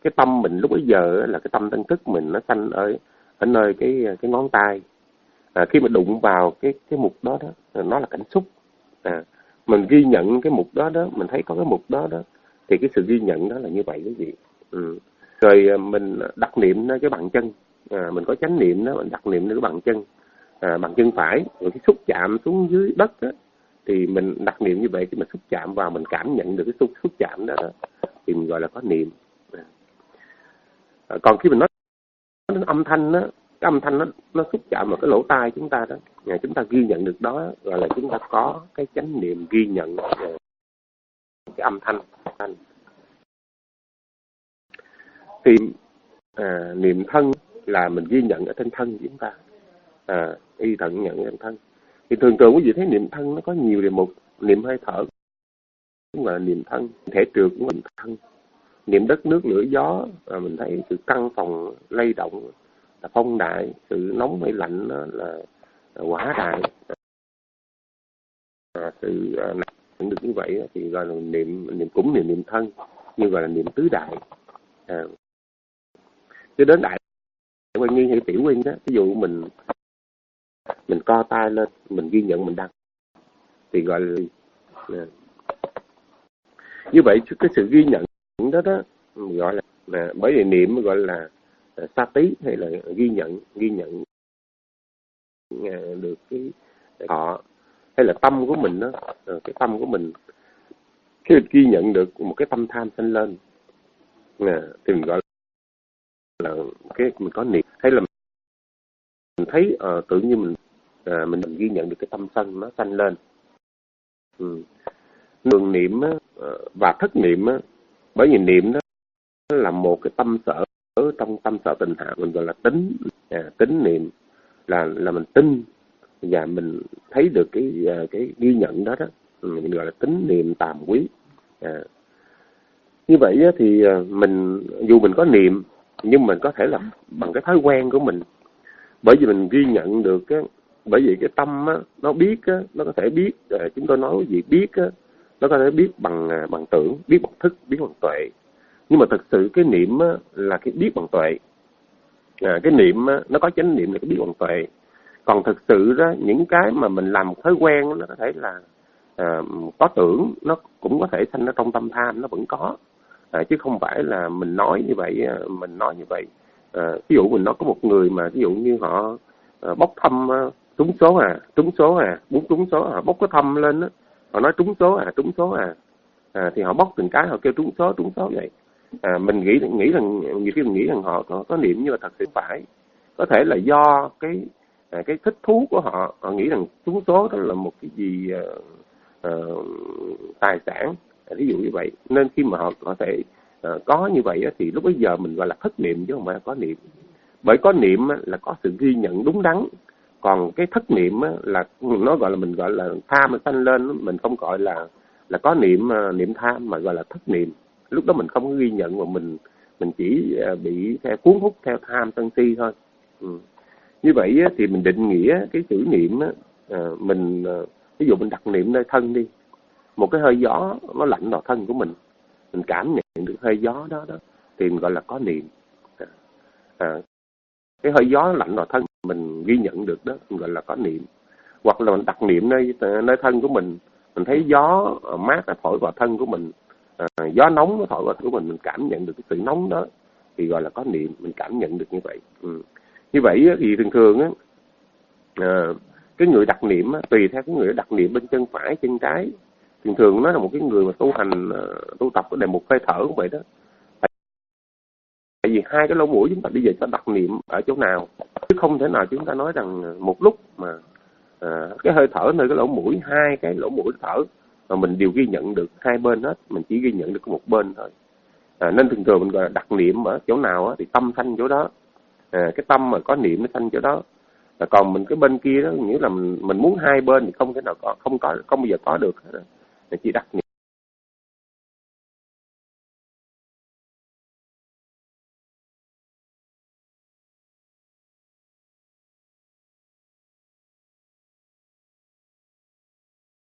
cái tâm mình lúc bấy giờ là cái tâm tân thức mình nó sanh ở ở nơi cái cái ngón tay. À, khi mà đụng vào cái cái mục đó đó, nó là cảnh xúc. À, mình ghi nhận cái mục đó đó, mình thấy có cái mục đó đó, thì cái sự ghi nhận đó là như vậy quý vị. Ừ. Rồi mình đặt niệm nó cái bàn chân, à, mình có chánh niệm đó, mình đặt niệm nó cái bàn chân, à, bàn chân phải, rồi cái xúc chạm xuống dưới đất đó, thì mình đặt niệm như vậy, thì mình xúc chạm vào, mình cảm nhận được cái xúc xúc chạm đó, đó thì mình gọi là có niệm. À, còn khi mình nói đến âm thanh đó, cái âm thanh nó nó xúc chạm vào cái lỗ tai chúng ta đó, à, chúng ta ghi nhận được đó, gọi là chúng ta có cái chánh niệm ghi nhận à, cái âm thanh. Thì à, niệm thân là mình ghi nhận ở trên thân của chúng ta, à, y thận nhận ở thân. Thì thường thường quý vị thấy niệm thân nó có nhiều đề mục. Niệm hơi thở cũng là niệm thân, thể trượt cũng là niệm thân, niệm đất nước lửa gió, à, mình thấy sự căng phòng lay động là phong đại, sự nóng hay lạnh là, là, là hỏa đại, à, sự à, nặng được như vậy thì gọi là niệm niệm cũng niệm niệm thân, như gọi là niệm tứ đại. À, cho đến đại quan nghi hay tiểu quan đó, ví dụ mình mình co tay lên, mình ghi nhận mình đang, thì gọi là à, như vậy cái sự ghi nhận đó đó gọi là, là bởi vì niệm gọi là uh, sa tí, hay là ghi nhận ghi nhận uh, được cái họ, hay là tâm của mình đó, uh, cái tâm của mình khi ghi nhận được một cái tâm tham sanh lên, uh, thì mình gọi là cái mình có niệm. Hay là mình thấy uh, tự nhiên mình uh, mình ghi nhận được cái tâm sân nó sanh lên. Ừ. Đường niệm uh, và thất niệm uh, bởi vì niệm đó là một cái tâm sở ở trong tâm sở tình hạ, mình gọi là tính, à, tính niệm là là mình tin và mình thấy được cái cái ghi nhận đó đó, mình gọi là tính niệm tàm quý. À, như vậy thì mình dù mình có niệm nhưng mình có thể là bằng cái thói quen của mình, bởi vì mình ghi nhận được cái, bởi vì cái tâm á, nó biết á, nó có thể biết, à, chúng tôi nói gì biết á, nó có thể biết bằng bằng tưởng, biết bằng thức, biết bằng tuệ. Nhưng mà thực sự cái niệm á, là cái biết bằng tuệ. À, cái niệm á, nó có chánh niệm là cái biết bằng tuệ. Còn thực sự đó, những cái mà mình làm thói quen nó có thể là à, có tưởng, nó cũng có thể sanh ở trong tâm tham, nó vẫn có, à, chứ không phải là mình nói như vậy, mình nói như vậy. À, ví dụ mình nói có một người mà ví dụ như họ à, bốc thăm à, trúng số à, trúng số à, muốn trúng số, họ bốc cái thăm lên đó, họ nói trúng số à, trúng số à, à thì họ bốc từng cái, họ kêu trúng số, trúng số vậy. À, mình nghĩ nghĩ rằng nhiều khi mình nghĩ rằng họ có, có niệm, nhưng mà thật sự phải, có thể là do cái à, cái thích thú của họ, họ nghĩ rằng trúng số đó là một cái gì uh, uh, tài sản, ví dụ như vậy, nên khi mà họ có thể uh, có như vậy thì lúc bấy giờ mình gọi là thất niệm chứ không phải là có niệm. Bởi có niệm là có sự ghi nhận đúng đắn, còn cái thất niệm là nó gọi là mình gọi là tham sanh lên, mình không gọi là là có niệm niệm tham, mà gọi là thất niệm. Lúc đó mình không có ghi nhận mà mình mình chỉ bị theo cuốn hút theo tham sân si thôi. Ừ. Như vậy thì mình định nghĩa cái chữ niệm á, mình ví dụ mình đặt niệm nơi thân đi, một cái hơi gió nó lạnh vào thân của mình, mình cảm nhận được hơi gió đó đó thì mình gọi là có niệm. À, cái hơi gió lạnh vào thân mình ghi nhận được đó, mình gọi là có niệm. Hoặc là mình đặt niệm nơi nơi thân của mình, mình thấy gió mát thổi vào thân của mình, à, gió nóng nó thổi vào thân của mình, mình cảm nhận được cái sự nóng đó thì gọi là có niệm, mình cảm nhận được như vậy. Ừ. Như vậy thì thường thường á, à, cái người đặt niệm á, tùy theo cái người đặt niệm bên chân phải chân trái, thường thường nó là một cái người mà tu hành tu tập cái đề mục hơi thở cũng vậy đó. Tại vì hai cái lỗ mũi chúng ta bây giờ sẽ đặt niệm ở chỗ nào, chứ không thể nào chúng ta nói rằng một lúc mà à, cái hơi thở nơi cái lỗ mũi, hai cái lỗ mũi thở mà mình đều ghi nhận được hai bên hết, mình chỉ ghi nhận được một bên thôi. À, nên thường thường mình gọi là đặt niệm ở chỗ nào á, thì tâm sanh chỗ đó, à, cái tâm mà có niệm nó sanh chỗ đó. À, còn mình cái bên kia đó, nghĩa là mình, mình muốn hai bên thì không thể nào có, không có, không bao giờ có được, mình chỉ đặt niệm.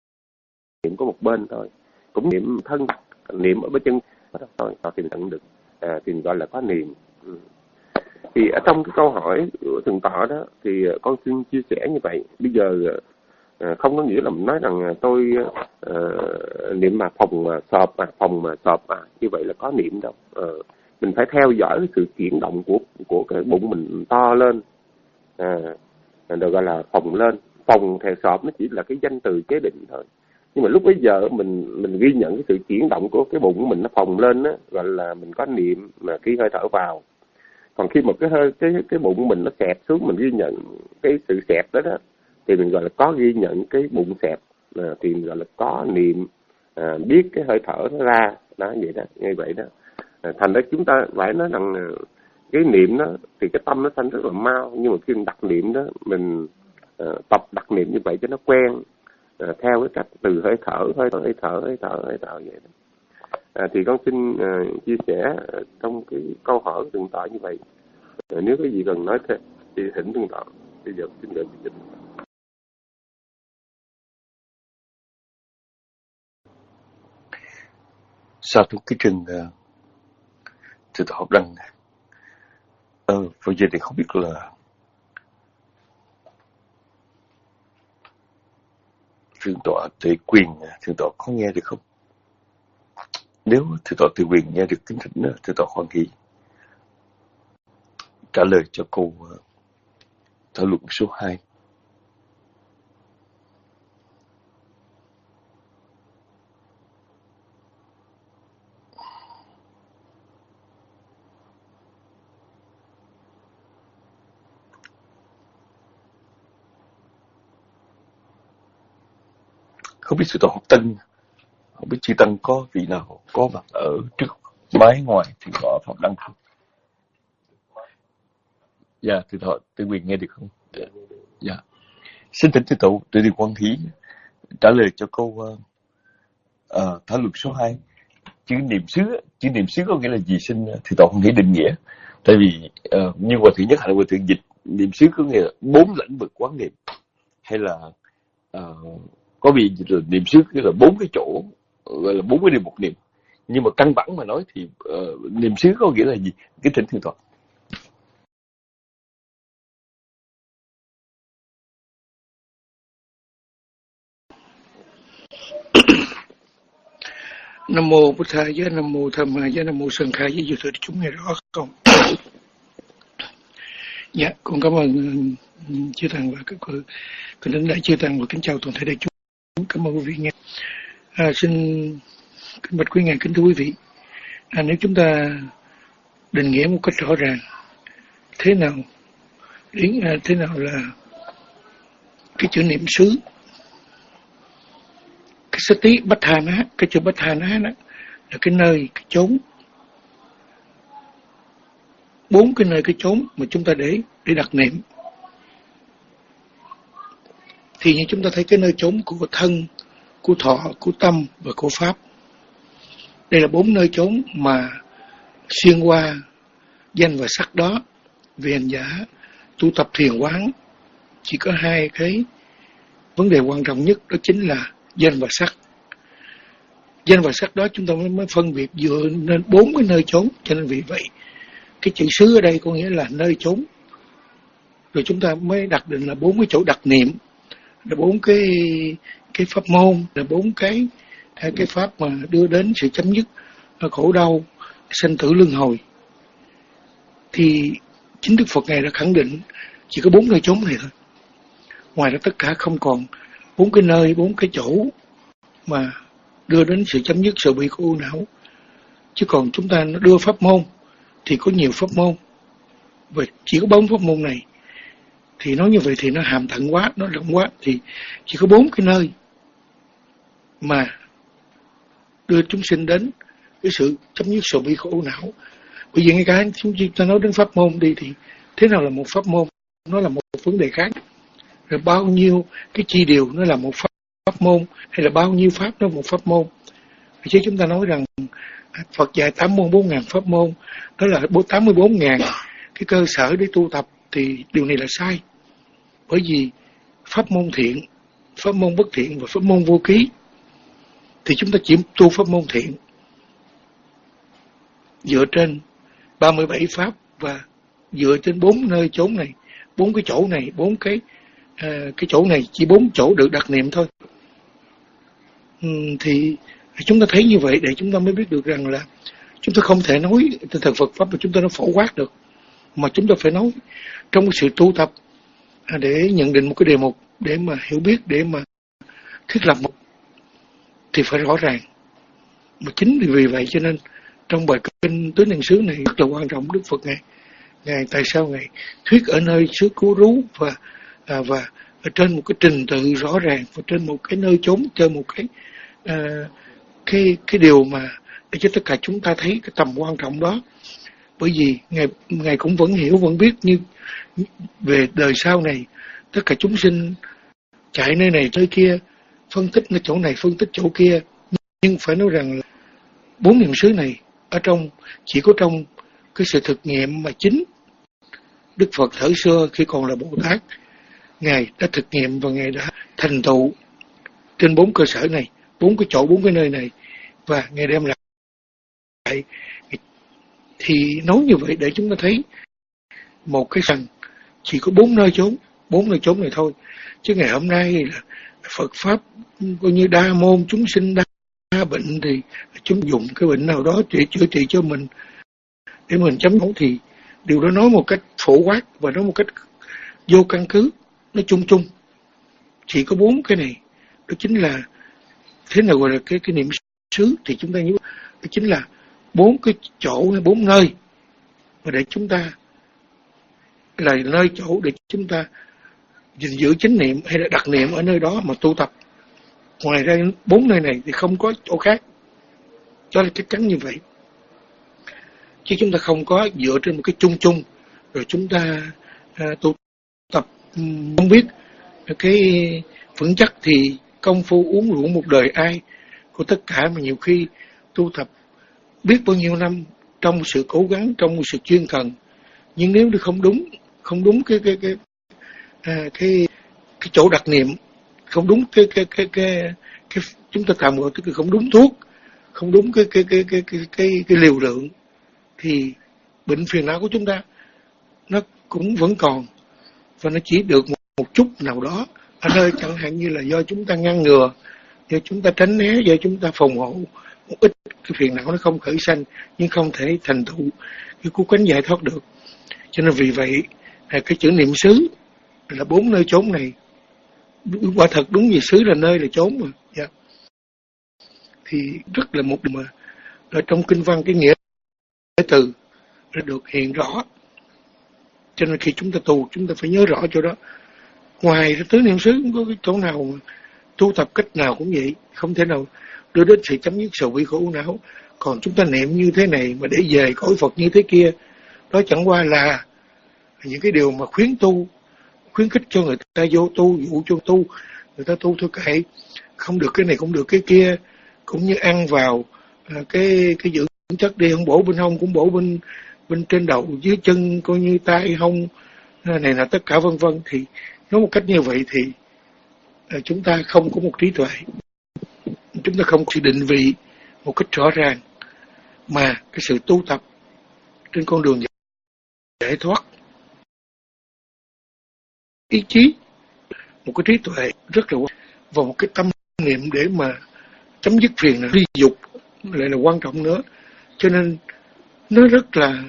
Niệm có một bên thôi, cũng niệm thân, niệm ở bên chân thôi, họ thì tận được. à, thì gọi là có niệm. Ừ. Thì ở trong cái câu hỏi của Thượng tọa đó thì con xin chia sẻ như vậy. Bây giờ à, không có nghĩa là mình nói rằng tôi à, niệm mà phòng mà sọp mà phòng mà sọp à như vậy là có niệm đâu. À, mình phải theo dõi cái sự chuyển động của của cái bụng mình to lên, à, được gọi là phồng lên. Phồng thè sọp nó chỉ là cái danh từ chế định thôi, nhưng mà lúc bấy giờ mình mình ghi nhận cái sự chuyển động của cái bụng của mình nó phồng lên á, gọi là mình có niệm mà khi hơi thở vào. Còn khi mà cái hơi cái cái bụng mình nó xẹp xuống, mình ghi nhận cái sự xẹp đó đó, thì mình gọi là có ghi nhận cái bụng xẹp, à, thì mình gọi là có niệm, à, biết cái hơi thở nó ra đó, vậy đó, như vậy đó. À, thành ra chúng ta phải nói rằng cái niệm đó thì cái tâm nó sanh rất là mau, nhưng mà khi mình đặt niệm đó mình uh, tập đặt niệm như vậy cho nó quen, uh, theo cái cách từ hơi thở hơi thở hơi thở hơi thở hơi thở vậy đó. À, thì con xin uh, chia sẻ uh, trong cái câu hỏi của Thượng tọa như vậy. Uh, nếu có gì cần nói thêm thì thỉnh Thượng tọa. Bây giờ xin gửi xin. Sau thúc cái trình uh, Thượng tọa Học Đăng, ờ, bây giờ thì không biết là Thượng tọa Tuệ Quyền, Thượng tọa có nghe được không? Nếu Thượng tọa Tuệ Quyền nghe được, kính thỉnh Thượng tọa hoan hỷ trả lời cho câu uh, thảo luận số hai. Không biết Thượng tọa Học Tân, không biết chư tăng có vị nào có mặt ở trước mái ngoài Thượng tọa Pháp Đăng không? Dạ, Thượng tọa Tuệ Quyền nghe được không? Dạ. Dạ. Xin thỉnh Thượng tọa Tuệ Quyền hoan hỷ trả lời cho câu uh, uh, thảo luận số hai. Chữ niệm xứ, chữ niệm xứ có nghĩa là gì? Xin Thượng tọa hoan hỷ định nghĩa. Tại vì uh, như Hòa Thượng Nhất Hạnh Hòa Thượng dịch niệm xứ có nghĩa là bốn lĩnh vực quán niệm, hay là uh, có vị dịch là niệm xứ là bốn cái chỗ, gọi là bốn cái điều một niệm. Nhưng mà căn bản mà nói thì uh, niệm xứ có nghĩa là gì? Cái thỉnh Thượng tọa. Nam mô Bụt Thầy với Nam mô Tham Mai với Nam mô Sơn Khai với Diệu Thừa chúng nghe rõ không? Dạ, con cảm ơn chư tăng và các cô, kính thỉnh đại chư tăng và kính chào toàn thể đại chúng. Cảm ơn quý vị nghe. À, xin kính bạch quý ngài, kính thưa quý vị. À, nếu chúng ta định nghĩa một cách rõ ràng, thế nào đến à, thế nào là cái chữ niệm xứ? Cái sati bát hà ná, cái chữ bát hà ná đó là cái nơi, cái chốn, bốn cái nơi, cái chốn mà chúng ta để để đặt niệm. Thì như chúng ta thấy cái nơi chốn của thân, của thọ, của tâm và của pháp. Đây là bốn nơi chốn mà xuyên qua danh và sắc đó, vì hành giả tu tập thiền quán chỉ có hai cái vấn đề quan trọng nhất, đó chính là danh và sắc. Danh và sắc đó chúng ta mới, mới phân biệt dựa nên bốn cái nơi chốn. Cho nên vì vậy cái chữ xứ ở đây có nghĩa là nơi chốn. Rồi chúng ta mới đặt định là bốn cái chỗ đặt niệm, là bốn cái cái pháp môn, là bốn cái cái pháp mà đưa đến sự chấm dứt khổ đau, sanh tử luân hồi. Thì chính Đức Phật Ngài đã khẳng định chỉ có bốn nơi chốn này thôi. Ngoài ra tất cả không còn bốn cái nơi, bốn cái chỗ mà đưa đến sự chấm dứt sự bị của u não. Chứ còn chúng ta đưa pháp môn thì có nhiều pháp môn, và chỉ có bốn pháp môn này. Thì nói như vậy thì nó hàm thận quá, nó rộng quá. Thì chỉ có bốn cái nơi mà đưa chúng sinh đến cái sự chấm dứt sự bị khổ não. Bởi vì ngay cả chúng ta nói đến pháp môn đi, thì thế nào là một pháp môn? Nó là một vấn đề khác. Rồi bao nhiêu cái chi điều nó là một pháp, pháp môn, hay là bao nhiêu pháp nó là một pháp môn. Chứ chúng ta nói rằng Phật dạy tám môn bốn ngàn pháp môn, đó là tám mươi bốn ngàn cái cơ sở để tu tập, thì điều này là sai. Bởi vì pháp môn thiện, pháp môn bất thiện và pháp môn vô ký, thì chúng ta chỉ tu pháp môn thiện dựa trên ba mươi bảy pháp, và dựa trên bốn nơi chốn này, bốn cái chỗ này, bốn cái à, cái chỗ này chỉ bốn chỗ được đặt niệm thôi. Uhm, thì chúng ta thấy như vậy để chúng ta mới biết được rằng là chúng ta không thể nói tinh thần Phật pháp mà chúng ta nó phổ quát được, mà chúng ta phải nói trong cái sự tu tập để nhận định một cái đề mục, để mà hiểu biết, để mà thiết lập một thì phải rõ ràng. Mà chính vì vậy cho nên trong bài kinh Tứ Niệm xứ này rất là quan trọng. Đức Phật ngài ngài tại sao ngài thuyết ở nơi xứ Cố Rú và à, và ở trên một cái trình tự rõ ràng, và trên một cái nơi chốn, trên một cái à, cái cái điều mà để cho tất cả chúng ta thấy cái tầm quan trọng đó. Bởi vì ngài ngài cũng vẫn hiểu, vẫn biết như về đời sau này tất cả chúng sinh chạy nơi này nơi kia, phân tích nơi chỗ này, phân tích chỗ kia, nhưng phải nói rằng là bốn niệm xứ này ở trong chỉ có trong cái sự thực nghiệm mà chính Đức Phật thời xưa khi còn là Bồ Tát, ngài đã thực nghiệm và ngài đã thành tựu trên bốn cơ sở này, bốn cái chỗ, bốn cái nơi này, và ngài đem lại. Thì nói như vậy để chúng ta thấy một cái rằng chỉ có bốn nơi chốn, bốn nơi chốn này thôi. Chứ ngày hôm nay là Phật pháp coi như đa môn, chúng sinh đa, đa bệnh, thì chúng dùng cái bệnh nào đó để chữa trị cho mình để mình chấm nấu, thì điều đó nói một cách phổ quát và nói một cách vô căn cứ, nó chung chung. Chỉ có bốn cái này, đó chính là thế nào gọi là cái cái niệm xứ, thì chúng ta nhớ đó chính là bốn cái chỗ hay bốn nơi mà để chúng ta là nơi chỗ để chúng ta gìn giữ chánh niệm hay là đặc niệm ở nơi đó mà tu tập. Ngoài ra bốn nơi này thì không có chỗ khác, đó là chắc chắn như vậy. Chứ chúng ta không có dựa trên một cái chung chung rồi chúng ta à, tu tập không biết cái vững chắc thì công phu uống rượu một đời ai của tất cả, mà nhiều khi tu tập biết bao nhiêu năm trong sự cố gắng, trong sự chuyên cần, nhưng nếu như không đúng, không đúng cái cái cái à, cái cái chỗ đặc niệm, không đúng cái cái cái cái, cái chúng ta tạm gọi tức là không đúng thuốc, không đúng cái cái cái cái cái cái, cái liều lượng, thì bệnh phiền não của chúng ta nó cũng vẫn còn, và nó chỉ được một, một chút nào đó ở nơi chẳng hạn như là do chúng ta ngăn ngừa, do chúng ta tránh né, do chúng ta phòng hộ một ít, cái phiền não nó không khởi sanh, nhưng không thể thành tựu cái cứu cánh giải thoát được. Cho nên vì vậy cái chữ niệm xứ là bốn nơi chốn này, quả thật đúng vì xứ là nơi là chốn mà. Yeah. Thì rất là một mà ở trong kinh văn cái nghĩa từ đã được hiện rõ. Cho nên khi chúng ta tu, chúng ta phải nhớ rõ chỗ đó. Ngoài tứ niệm xứ không có cái chỗ nào mà tu tập cách nào cũng vậy, không thể nào đưa đến sự chấm dứt sầu bi khổ não. Còn chúng ta niệm như thế này mà để về cõi Phật như thế kia, đó chẳng qua là những cái điều mà khuyến tu, khuyến khích cho người ta vô tu, dụ cho tu, người ta tu thôi kệ, không được cái này cũng được cái kia, cũng như ăn vào cái cái dưỡng chất đi, không bổ bên hông cũng bổ bên bên trên đầu, dưới chân, coi như tay hông này là tất cả vân vân. Thì nói một cách như vậy thì chúng ta không có một trí tuệ, chúng ta không chỉ định vị một cách rõ ràng, mà cái sự tu tập trên con đường giải thoát ý chí, một cái trí tuệ rất là quan, và một cái tâm niệm để mà chấm dứt phiền não, ly dục lại là quan trọng nữa. Cho nên nó rất là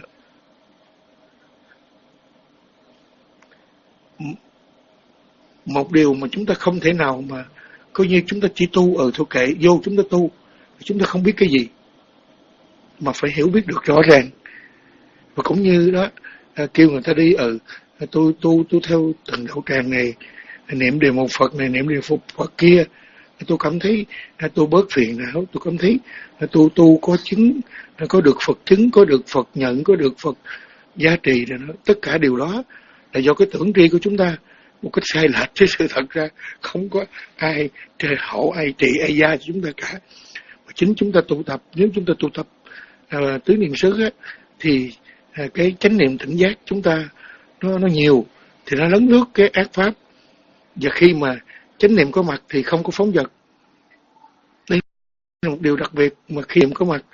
một điều mà chúng ta không thể nào mà coi như chúng ta chỉ tu ở thôi kệ, vô chúng ta tu, chúng ta không biết cái gì, mà phải hiểu biết được rõ ràng. Và cũng như đó à, kêu người ta đi ở ừ, tôi tu tôi theo từng đạo tràng này, niệm đề một Phật này, niệm đề phục Phật kia, tôi cảm thấy tôi bớt phiền não, tôi cảm thấy tôi tu có chứng, có được Phật chứng, có được Phật nhận, có được Phật giá trị. Tất cả điều đó là do cái tưởng tri của chúng ta một cách sai lệch, chứ sự thật ra không có ai trời hậu, ai trị, ai gia cho chúng ta cả. Và chính chúng ta tu tập, nếu chúng ta tu tập à, tứ niệm xứ á, thì à, cái chánh niệm tỉnh giác chúng ta nó nó nhiều, thì nó lấn lướt cái ác pháp. Và khi mà chánh niệm có mặt thì không có phóng dật. Đây là một điều đặc biệt, mà khi niệm có mặt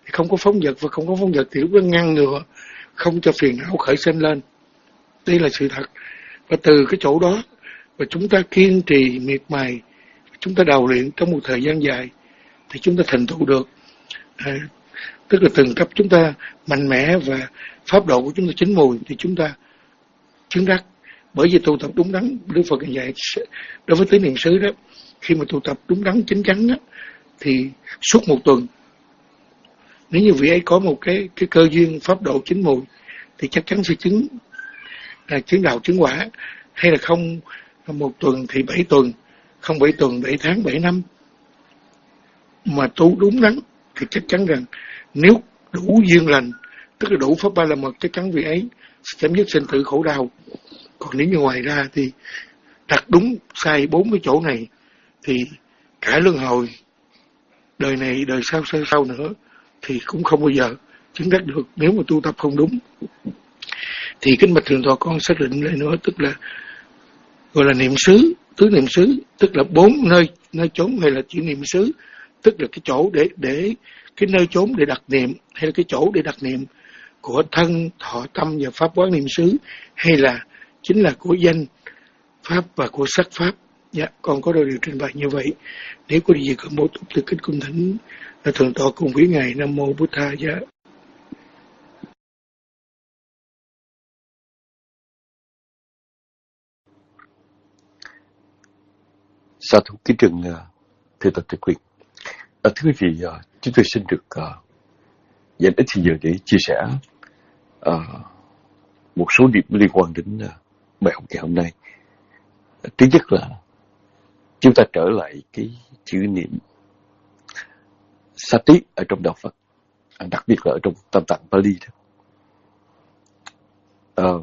không có phóng dật, và không có phóng dật thì lúc đó ngăn ngừa không cho phiền não khởi sinh lên. Đây là sự thật. Và từ cái chỗ đó và chúng ta kiên trì miệt mài, chúng ta đào luyện trong một thời gian dài thì chúng ta thành tựu được. À, tức là từng cấp chúng ta mạnh mẽ và pháp độ của chúng ta chín mùi thì chúng ta chứng đắc. Bởi vì tu tập đúng đắn, Đức Phật dạy đối với tứ niệm xứ đó, khi mà tu tập đúng đắn chính chắn đó, thì suốt một tuần, nếu như vị ấy có một cái cái cơ duyên pháp độ chín mùi thì chắc chắn sẽ chứng là chứng đạo chứng quả. Hay là không một tuần thì bảy tuần, không bảy tuần, bảy tháng, bảy năm, mà tu đúng đắn thì chắc chắn rằng nếu đủ duyên lành, tức là đủ pháp ba la mật, chắc chắn vị ấy sẽ chấm dứt sinh tử khổ đau. Còn nếu như ngoài ra thì đặt đúng sai bốn cái chỗ này thì cả luân hồi, đời này đời sau sau sau nữa thì cũng không bao giờ chứng đắc được nếu mà tu tập không đúng. Thì kính bạch thượng tọa con xác định lại nữa, tức là gọi là niệm xứ, tứ niệm xứ, tức là bốn nơi nơi chốn, hay là chỉ niệm xứ, tức là cái chỗ để để cái nơi chốn để đặt niệm, hay là cái chỗ để đặt niệm của thân, thọ, tâm và pháp quán niệm xứ, hay là chính là của danh pháp và của sắc pháp. Dạ, con có đôi điều trình bày như vậy. Nếu có gì cần bổ túc thì kính cung thỉnh là thượng tọa cùng với ngài. Nam mô Bụt Tha. Dạ. Sa thú kính trừng thưa tập Tịch Quyền. À, thưa quý vị, uh, chúng tôi xin được uh, dành ít thời giờ để chia sẻ uh, một số điểm liên quan đến uh, bài học ngày hôm nay. Uh, thứ nhất là chúng ta trở lại cái chữ niệm Sati ở trong đạo Phật, uh, đặc biệt là ở trong Tam Tạng Pali đó. Uh,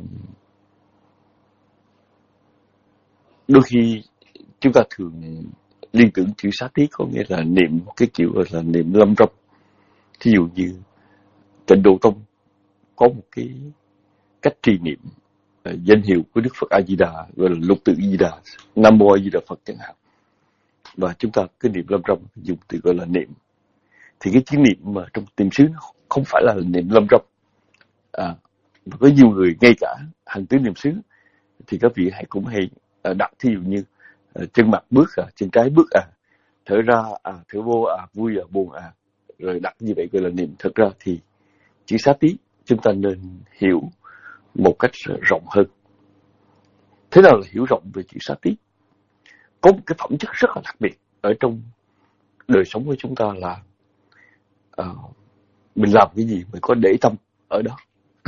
đôi khi chúng ta thường liên tưởng chữ Sati có nghĩa là niệm cái kiểu là niệm lâm râm. Thí dụ như Tịnh Độ Tông có một cái cách trì niệm uh, danh hiệu của Đức Phật A Di Đà gọi là Lục Tự Di Đà, Nam Mô A Di Đà Phật chẳng hạn. Và chúng ta cứ niệm lâm râm dùng từ gọi là niệm. Thì cái chữ niệm mà trong niệm xứ nó không phải là niệm lâm râm. À, và có nhiều người ngay cả hành tứ niệm xứ thì các vị hãy cũng hay uh, đặt thí dụ như uh, chân mặt bước à, chân trái bước à, thở ra à, thở vô à, vui à, buồn à, rồi đặt như vậy gọi là niệm. Thật ra thì chữ Sati chúng ta nên hiểu một cách rộng hơn. Thế nào là hiểu rộng về chữ Sati? Có một cái phẩm chất rất là đặc biệt ở trong đời sống của chúng ta là uh, mình làm cái gì mình có để tâm ở đó.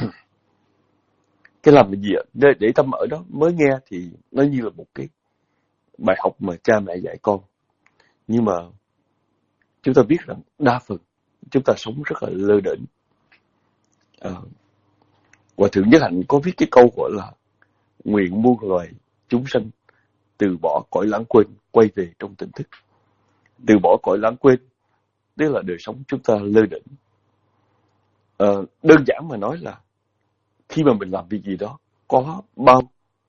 Cái làm cái gì để, để tâm ở đó mới nghe thì nó như là một cái bài học mà cha mẹ dạy con. Nhưng mà chúng ta biết rằng đa phần chúng ta sống rất là lơ đễnh. À, Hòa Thượng Nhất Hạnh có viết cái câu gọi là nguyện muôn loài chúng sanh từ bỏ cõi lãng quên quay về trong tỉnh thức. Từ bỏ cõi lãng quên tức là đời sống chúng ta lơ đễnh. À, đơn giản mà nói là khi mà mình làm việc gì đó có bao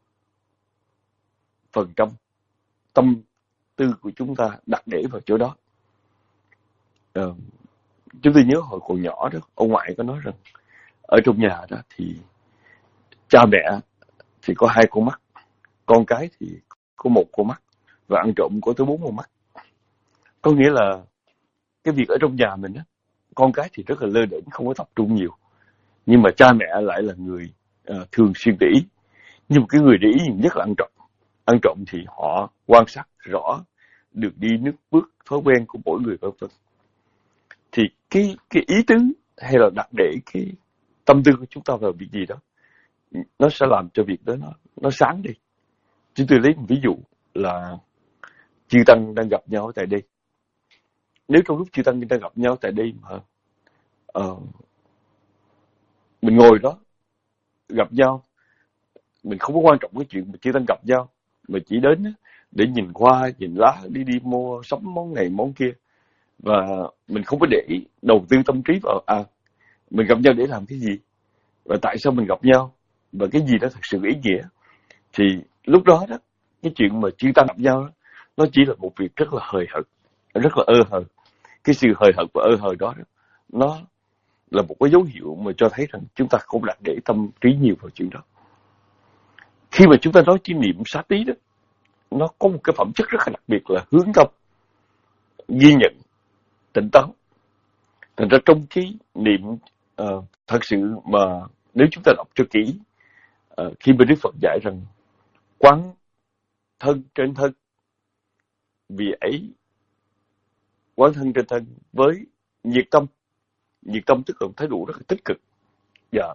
phần trăm tâm tư của chúng ta đặt để vào chỗ đó. À, chúng tôi nhớ hồi còn nhỏ đó, ông ngoại có nói rằng ở trong nhà đó thì cha mẹ thì có hai con mắt, con cái thì có một con mắt, và ăn trộm có tới bốn con mắt. Có nghĩa là cái việc ở trong nhà mình á, con cái thì rất là lơ đễnh, không có tập trung nhiều, nhưng mà cha mẹ lại là người uh, thường xuyên để ý. Nhưng mà cái người để ý nhất là ăn trộm. Ăn trộm thì họ quan sát rõ đường đi nước bước, thói quen của mỗi người vân vân. Thì cái cái ý tứ hay là đặt để cái tâm tư của chúng ta vào việc gì đó, nó sẽ làm cho việc đó nó nó sáng đi. Chúng tôi lấy một ví dụ là chư tăng đang gặp nhau tại đây. Nếu trong lúc chư tăng đang gặp nhau tại đây mà uh, mình ngồi đó gặp nhau, mình không có quan trọng cái chuyện mà chư tăng gặp nhau, mà chỉ đến để nhìn hoa, nhìn lá, đi đi mua sắm món này món kia, và mình không có để đầu tư tâm trí vào à mình gặp nhau để làm cái gì, và tại sao mình gặp nhau, và cái gì đó thật sự ý nghĩa, thì lúc đó đó cái chuyện mà chư tăng gặp nhau đó, nó chỉ là một việc rất là hời hợt, rất là ơ hờ. Cái sự hời hợt và ơ hờ đó, đó nó là một cái dấu hiệu mà cho thấy rằng chúng ta không đặt để tâm trí nhiều vào chuyện đó. Khi mà chúng ta nói cái niệm xá tí đó, nó có một cái phẩm chất rất là đặc biệt là hướng tâm, ghi nhận, tỉnh táo. Thành ra trong cái niệm uh, thật sự mà nếu chúng ta đọc cho kỹ, uh, khi mà Đức Phật dạy rằng quán thân trên thân, vì ấy quán thân trên thân với nhiệt tâm. Nhiệt tâm tức là một thái độ rất là tích cực. Dạ.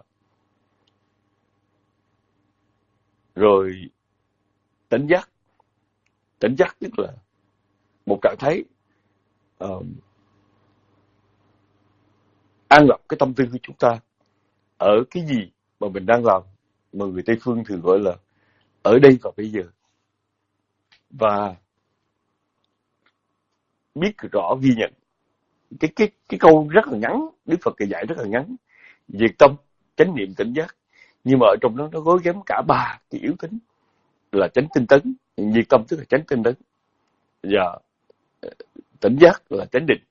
Rồi tỉnh giác. Tỉnh giác tức là một trạng thái uh, an lọc cái tâm tư của chúng ta ở cái gì mà mình đang làm, mà người Tây Phương thường gọi là ở đây và bây giờ. Và biết rõ ghi nhận. Cái, cái, cái câu rất là ngắn, Đức Phật dạy rất là ngắn. Diệt tâm, chánh niệm, tỉnh giác. Nhưng mà ở trong đó nó gói ghém cả ba cái yếu tính là chánh tinh tấn. Diệt tâm tức là chánh tinh tấn. Và tỉnh giác là chánh định.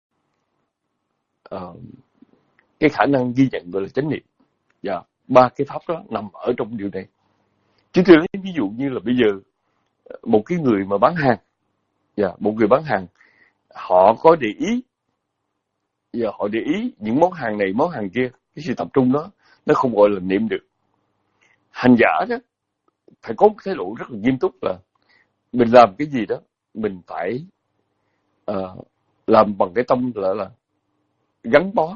À, cái khả năng ghi nhận gọi là chánh niệm. Và ba cái pháp đó nằm ở trong điều này. Chúng tôi lấy ví dụ như là bây giờ một cái người mà bán hàng, và một người bán hàng, họ có để ý, và họ để ý những món hàng này, món hàng kia, cái sự tập trung đó, nó không gọi là niệm được. Hành giả đó, phải có một thái độ rất là nghiêm túc là mình làm cái gì đó, mình phải uh, làm bằng cái tâm là, là gắn bó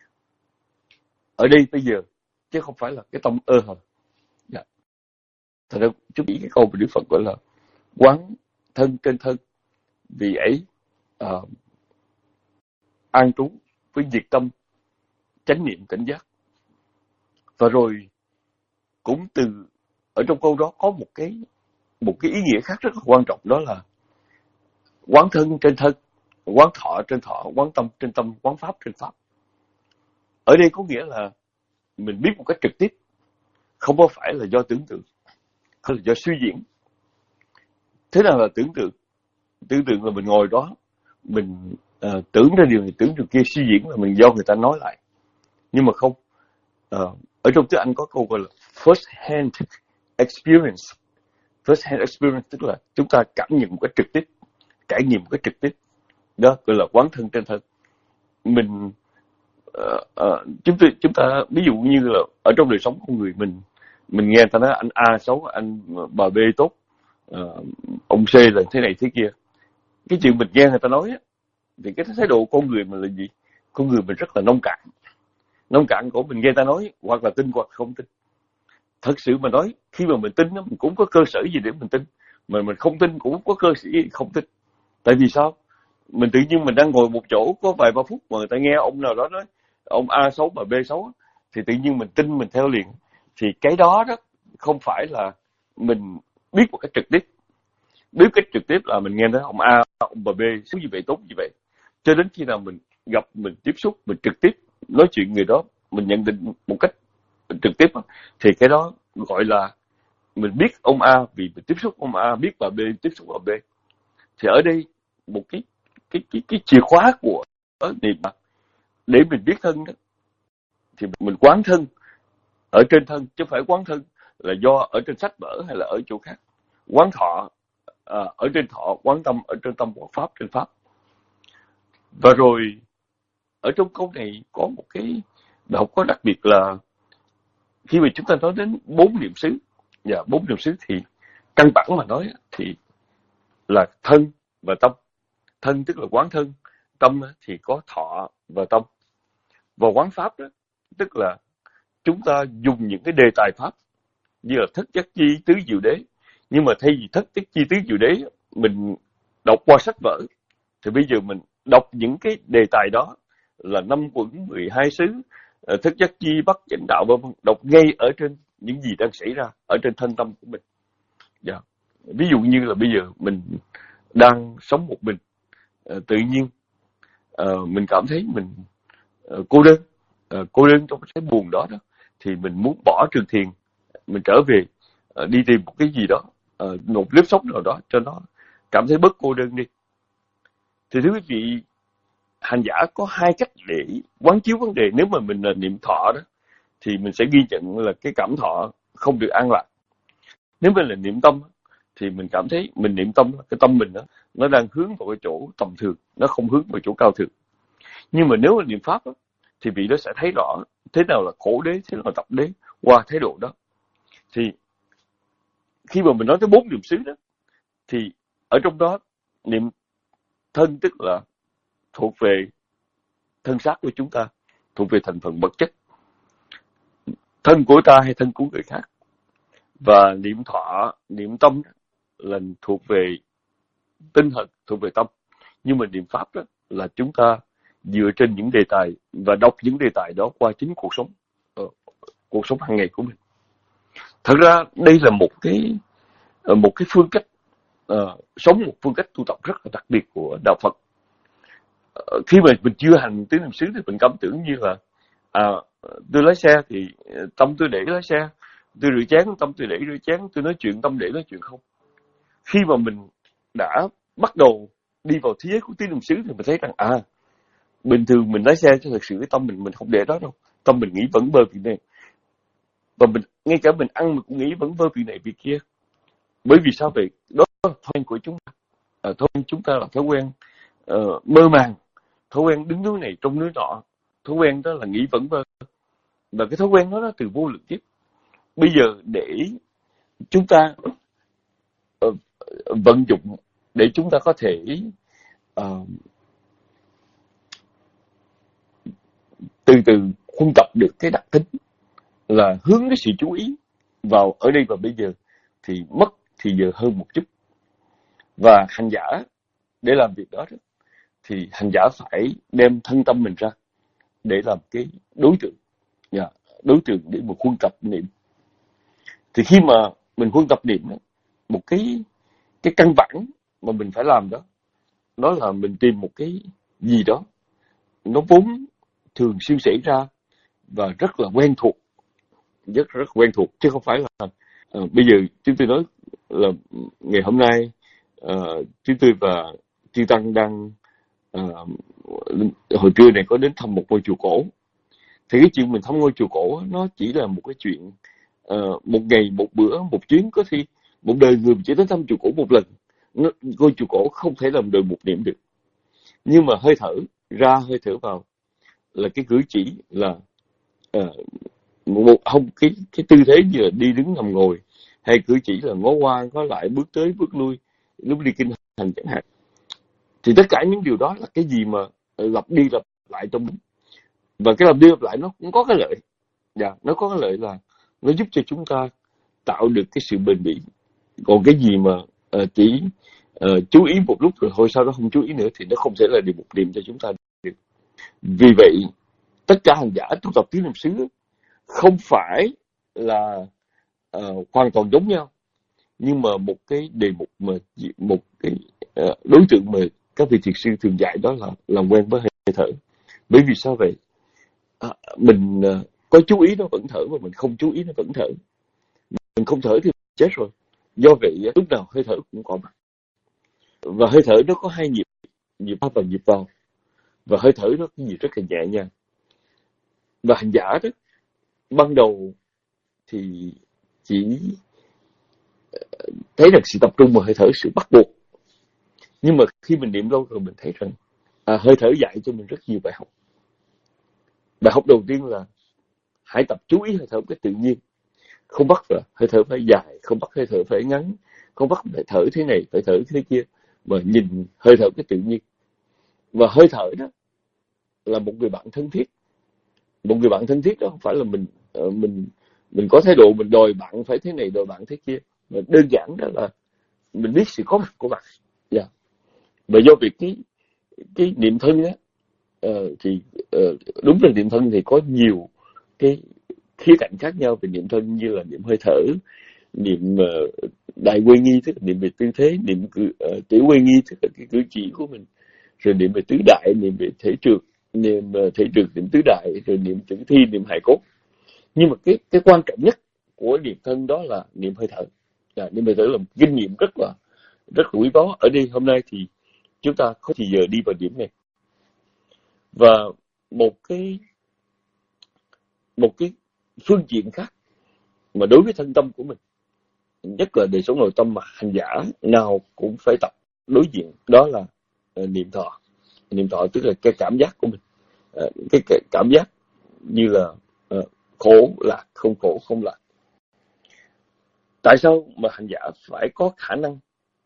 ở đây bây giờ, chứ không phải là cái tâm ơ hờ. Dạ. Thật ra chú ý cái câu của Đức Phật gọi là quán thân trên thân, vì ấy uh, an trú với diệt tâm, chánh niệm, tỉnh giác. Và rồi cũng từ ở trong câu đó có một cái một cái ý nghĩa khác rất là quan trọng, đó là quán thân trên thân, quán thọ trên thọ, quán tâm trên tâm, quán pháp trên pháp. Ở đây có nghĩa là mình biết một cách trực tiếp, không có phải là do tưởng tượng, hay là do suy diễn. Thế nào là tưởng tượng? Tưởng tượng là mình ngồi đó, mình uh, tưởng ra điều này, tưởng điều kia, suy diễn là mình do người ta nói lại. Nhưng mà không. Uh, ở trong tiếng Anh có câu gọi là first hand experience. First hand experience tức là chúng ta cảm nhận một cách trực tiếp, trải nghiệm một cách trực tiếp. Đó gọi là quán thân trên thân. Mình uh, uh, chúng ta chúng ta ví dụ như là ở trong đời sống của người mình, mình nghe người ta nói anh A xấu, anh bà B tốt, uh, ông C là thế này thế kia. Cái chuyện mình nghe người ta nói á, thì cái thái độ con người mình là gì? Con người mình rất là nông cạn. Nông cạn của mình nghe ta nói, hoặc là tin hoặc không tin. Thật sự mà nói, khi mà mình tin, mình cũng có cơ sở gì để mình tin. Mà mình không tin cũng có cơ sở gì không tin. Tại vì sao? Mình tự nhiên mình đang ngồi một chỗ có vài ba phút mà người ta nghe ông nào đó nói ông A xấu, bà B xấu, thì tự nhiên mình tin, mình theo liền. Thì cái đó đó không phải là mình biết một cách trực tiếp. Biết cách trực tiếp là mình nghe nói ông A, ông bà B xấu như vậy, tốt như vậy. Cho đến khi nào mình gặp, mình tiếp xúc, mình trực tiếp nói chuyện người đó, mình nhận định một cách trực tiếp, thì cái đó gọi là mình biết ông A vì mình tiếp xúc ông A, biết bà B tiếp xúc bà B. Thì ở đây một cái cái cái cái chìa khóa của niệm để mình biết thân đó, thì mình quán thân ở trên thân, chứ không phải quán thân là do ở trên sách vở hay là ở chỗ khác. Quán thọ à, ở trên thọ, quán tâm ở trên tâm, quán pháp trên pháp. Và rồi ở trong câu này có một cái bài học có đặc biệt là khi mà chúng ta nói đến bốn niệm xứ, và bốn niệm xứ thì căn bản mà nói thì là thân và tâm. Thân tức là quán thân, tâm thì có thọ và tâm. Và quán pháp đó, tức là chúng ta dùng những cái đề tài pháp như là thất giác chi, tứ diệu đế. Nhưng mà thay vì thất giác chi, tứ diệu đế mình đọc qua sách vở, thì bây giờ mình đọc những cái đề tài đó là năm quẩn, mười hai xứ, thất giác chi, bắc chánh đạo, vân vân, đọc ngay ở trên những gì đang xảy ra ở trên thân tâm của mình. Yeah. Ví dụ như là bây giờ mình đang sống một mình, uh, tự nhiên uh, mình cảm thấy mình uh, cô đơn, uh, cô đơn trong cái buồn đó đó, thì mình muốn bỏ trường thiền, mình trở về uh, đi tìm một cái gì đó, uh, một lớp sống nào đó cho nó cảm thấy bớt cô đơn đi. Thì thưa quý vị, hành giả có hai cách để quán chiếu vấn đề. Nếu mà mình là niệm thọ đó thì mình sẽ ghi nhận là cái cảm thọ không được an lạc. Nếu mình là niệm tâm thì mình cảm thấy mình niệm tâm, cái tâm mình đó, nó đang hướng vào cái chỗ tầm thường, nó không hướng vào chỗ cao thượng. Nhưng mà nếu mà niệm pháp đó, thì vị đó sẽ thấy rõ thế nào là khổ đế, thế nào là tập đế qua thái độ đó. Thì khi mà mình nói tới bốn niệm xứ đó, thì ở trong đó niệm thân tức là thuộc về thân xác của chúng ta, thuộc về thành phần vật chất, thân của ta hay thân của người khác. Và niệm thọ, niệm tâm là thuộc về tinh thần, thuộc về tâm. Nhưng mà niệm pháp đó là chúng ta dựa trên những đề tài và đọc những đề tài đó qua chính cuộc sống, uh, cuộc sống hàng ngày của mình. Thật ra đây là một cái uh, một cái phương cách uh, sống, một phương cách tu tập rất là đặc biệt của đạo Phật. Uh, khi mà mình chưa hành tứ niệm xứ thì mình cảm tưởng như là à, tôi lái xe thì tâm tôi để lái xe, tôi rửa chén tâm tôi để rửa chén, tôi nói chuyện tâm để nói chuyện không. Khi mà mình đã bắt đầu đi vào thế giới của tứ niệm xứ thì mình thấy rằng à, bình thường mình lái xe cho thật sự cái tâm mình mình không để đó đâu, tâm mình nghĩ vẫn vơ việc này, và mình ngay cả mình ăn mình cũng nghĩ vẫn vơ việc này việc kia. Bởi vì sao vậy? Đó là thói quen của chúng ta. À, thói quen chúng ta là thói quen uh, mơ màng, thói quen đứng núi này trong núi nọ, thói quen đó là nghĩ vẫn vơ. Và cái thói quen đó nó từ vô lượng kiếp. Bây giờ để chúng ta uh, vận dụng để chúng ta có thể uh, từ từ huân tập được cái đặc tính là hướng cái sự chú ý vào ở đây và bây giờ, thì mất thì giờ hơn một chút. Và hành giả để làm việc đó, đó thì hành giả phải đem thân tâm mình ra để làm cái đối tượng, yeah, đối tượng để một huân tập niệm. Thì khi mà mình huân tập niệm đó, một cái cái căn bản mà mình phải làm đó, đó là mình tìm một cái gì đó nó vốn thường xuyên xảy ra và rất là quen thuộc, rất rất quen thuộc, chứ không phải là uh, bây giờ chúng tôi nói là ngày hôm nay uh, chúng tôi và chư tăng đang uh, hồi trưa này có đến thăm một ngôi chùa cổ. Thì cái chuyện mình thăm ngôi chùa cổ nó chỉ là một cái chuyện uh, một ngày một bữa một chuyến, có khi một đời người chỉ đến thăm chùa cổ một lần. Nó, ngôi chùa cổ không thể làm đời một niệm được. Nhưng mà hơi thở ra hơi thở vào là cái cử chỉ là uh, một không cái cái tư thế như là đi đứng nằm ngồi, hay cử chỉ là ngó qua ngó lại, bước tới bước lui lúc đi kinh hành chẳng hạn. Thì tất cả những điều đó là cái gì mà lặp đi lặp lại trong mình. Và cái lặp đi lặp lại nó cũng có cái lợi. Dạ, nó có cái lợi là nó giúp cho chúng ta tạo được cái sự bền bỉ. Còn cái gì mà uh, chỉ uh, chú ý một lúc rồi thôi sau đó không chú ý nữa thì nó không thể là điều một điểm cho chúng ta được. Vì vậy tất cả hành giả tu tập tứ niệm xứ không phải là uh, hoàn toàn giống nhau, nhưng mà một cái đề mục mà một cái uh, đối tượng mà các vị thiền sư thường dạy đó là làm quen với hơi thở. Bởi vì sao vậy? À, mình uh, có chú ý nó vẫn thở, mà mình không chú ý nó vẫn thở. Mình không thở thì chết rồi. Do vậy lúc nào hơi thở cũng có mặt. Và hơi thở nó có hai nhịp, nhịp ra và nhịp vào. Và hơi thở nó cái gì rất là nhẹ nhàng. Và hành giả đó, ban đầu thì chỉ thấy rằng sự tập trung vào hơi thở sự bắt buộc. Nhưng mà khi mình niệm lâu rồi mình thấy rằng à, hơi thở dạy cho mình rất nhiều bài học. Bài học đầu tiên là hãy tập chú ý hơi thở cái tự nhiên. Không bắt là hơi thở phải dài, không bắt hơi thở phải ngắn, không bắt phải thở thế này, phải thở thế kia, mà nhìn hơi thở cái tự nhiên. Và hơi thở đó là một người bạn thân thiết. Một người bạn thân thiết đó không phải là mình mình mình có thái độ mình đòi bạn phải thế này, đòi bạn thế kia, mà đơn giản đó là mình biết sự có mặt của bạn. Yeah. Và do việc cái cái niệm thân á, uh, thì uh, đúng là niệm thân thì có nhiều cái khía cạnh khác nhau về niệm thân, như là niệm hơi thở, niệm uh, đại quay nghi tức là niệm về tư thế, niệm uh, tiểu quay nghi tức là cái cử chỉ của mình, rồi niệm về tứ đại, niệm về thể trượt, niệm uh, thể trượt, niệm tứ đại, rồi niệm tử thi, niệm hài cốt. Nhưng mà cái cái quan trọng nhất của niệm thân đó là niệm hơi thở. À, niệm hơi thở là một kinh nghiệm rất là rất là quý báu. Ở đây hôm nay thì chúng ta có thì giờ đi vào điểm này. Và một cái một cái phương diện khác mà đối với thân tâm của mình, nhất là đời sống nội tâm mà hành giả nào cũng phải tập đối diện, đó là uh, niệm thọ. Niệm thọ tức là cái cảm giác của mình, uh, cái, cái cảm giác như là uh, khổ lạc, không khổ không lạc. Tại sao mà hành giả phải có khả năng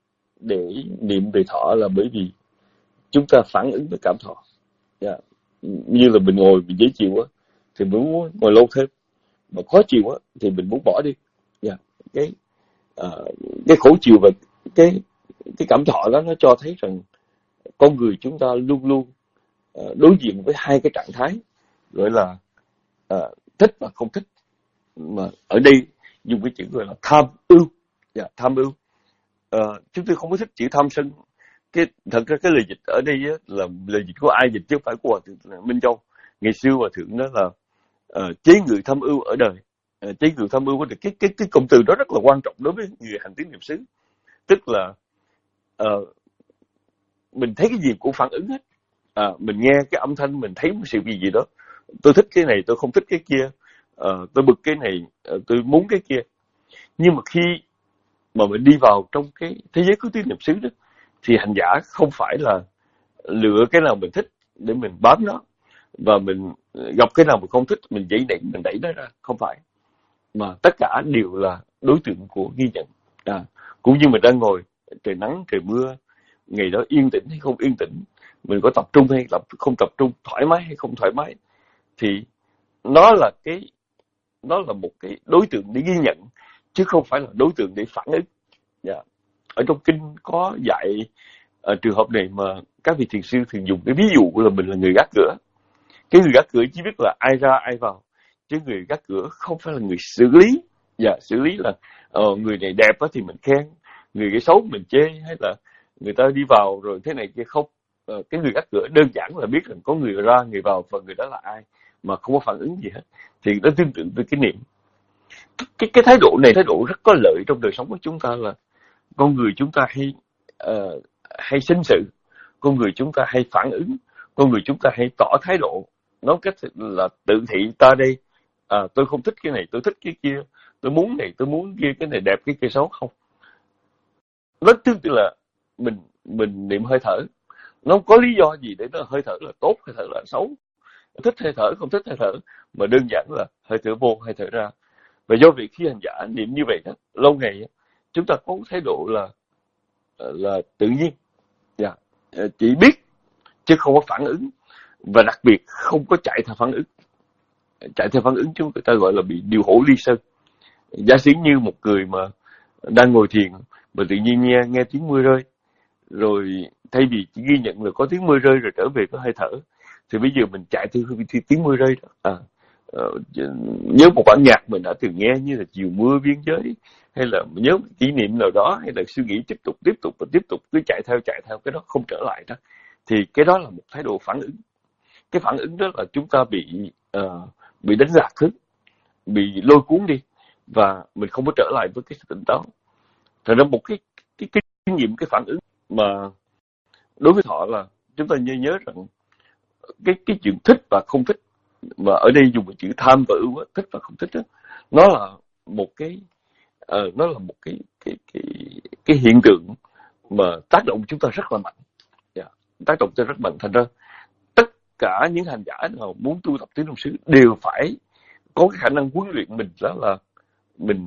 để niệm về thọ? Là bởi vì chúng ta phản ứng với cảm thọ. Yeah. Như là mình ngồi mình dễ chịu á thì mình muốn ngồi lâu thêm, mà khó chịu á thì mình muốn bỏ đi. Yeah. Cái uh, cái khổ chịu và cái cái cảm thọ đó nó cho thấy rằng con người chúng ta luôn luôn uh, đối diện với hai cái trạng thái gọi là uh, thích và không thích. Mà ở đây dùng cái chữ gọi là tham ưu. Yeah, tham ưu. Uh, chúng tôi không có thích chữ tham sân. Cái thật ra cái lời dịch ở đây á, là lời dịch của ai dịch chứ không phải của Hòa Thượng Minh Châu. Ngày xưa Hòa Thượng đó là uh, chế ngự tham ưu ở đời. Uh, chế ngự tham ưu ở đời. Cái, cái, cái cụm từ đó rất là quan trọng đối với người hành tiến niệm xứ. Tức là uh, mình thấy cái gì cũng phản ứng hết. À, mình nghe cái âm thanh, mình thấy một sự gì gì đó. Tôi thích cái này, tôi không thích cái kia. Uh, tôi bực cái này, uh, tôi muốn cái kia. Nhưng mà khi mà mình đi vào trong cái thế giới của tiến niệm xứ đó, thì hành giả không phải là lựa cái nào mình thích để mình bám nó, và mình gặp cái nào mình không thích mình dãy đẩy mình đẩy nó ra, không phải, mà tất cả đều là đối tượng của ghi nhận. À, cũng như mình đang ngồi trời nắng trời mưa, ngày đó yên tĩnh hay không yên tĩnh, mình có tập trung hay không tập trung, thoải mái hay không thoải mái, thì nó là cái nó là một cái đối tượng để ghi nhận, chứ không phải là đối tượng để phản ứng. Yeah. Ở trong kinh có dạy ở trường hợp này mà các vị thiền sư thường dùng cái ví dụ là mình là người gác cửa. Cái người gác cửa chỉ biết là ai ra ai vào, chứ người gác cửa không phải là người xử lý. Dạ, xử lý là uh, người này đẹp thì mình khen, người cái xấu mình chê, hay là người ta đi vào rồi thế này kia không. Uh, cái người gác cửa đơn giản là biết rằng có người ra người vào và người đó là ai, mà không có phản ứng gì hết. Thì nó tương tự với cái niệm. Cái, cái thái độ này thái độ rất có lợi trong đời sống của chúng ta, là con người chúng ta hay uh, hay sinh sự, con người chúng ta hay phản ứng, con người chúng ta hay tỏ thái độ, nói cách là tự thị ta đây, à, tôi không thích cái này, tôi thích cái kia, tôi muốn này, tôi muốn kia, cái này đẹp, cái kia xấu. Không, nó tương tự là mình mình niệm hơi thở, nó không có lý do gì để nó hơi thở là tốt, hơi thở là xấu, thích hơi thở, không thích hơi thở, mà đơn giản là hơi thở vô, hơi thở ra. Và do việc khi hành giả niệm như vậy đó, lâu ngày chúng ta có thái độ là là tự nhiên, yeah. Chỉ biết chứ không có phản ứng, và đặc biệt không có chạy theo phản ứng. Chạy theo phản ứng chúng ta gọi là bị điều hổ ly sơn. Giả sử như một người mà đang ngồi thiền mà tự nhiên nghe nghe tiếng mưa rơi, rồi thay vì chỉ ghi nhận là có tiếng mưa rơi rồi trở về có hơi thở, thì bây giờ mình chạy theo tiếng mưa rơi đó. À, uh, nhớ một bản nhạc mình đã từng nghe như là Chiều Mưa Biên Giới, hay là nhớ một kỷ niệm nào đó, hay là suy nghĩ tiếp tục tiếp tục và tiếp tục cứ chạy theo chạy theo cái đó không trở lại đó, thì cái đó là một thái độ phản ứng. Cái phản ứng đó là chúng ta bị uh, bị đánh lạc hướng, bị lôi cuốn đi, và mình không có trở lại với cái sự tỉnh táo. Thật ra một cái cái cái kinh nghiệm cái phản ứng mà đối với thọ là chúng ta nhớ nhớ rằng cái cái chuyện thích và không thích, mà ở đây dùng cái chữ tham và ưu, thích và không thích đó, nó là một cái uh, nó là một cái cái cái cái hiện tượng mà tác động chúng ta rất là mạnh. Yeah. Tác động chúng ta rất mạnh. Thành ra tất cả những hành giả nào muốn tu tập tiến niệm xứ đều phải có cái khả năng huấn luyện mình, đó là mình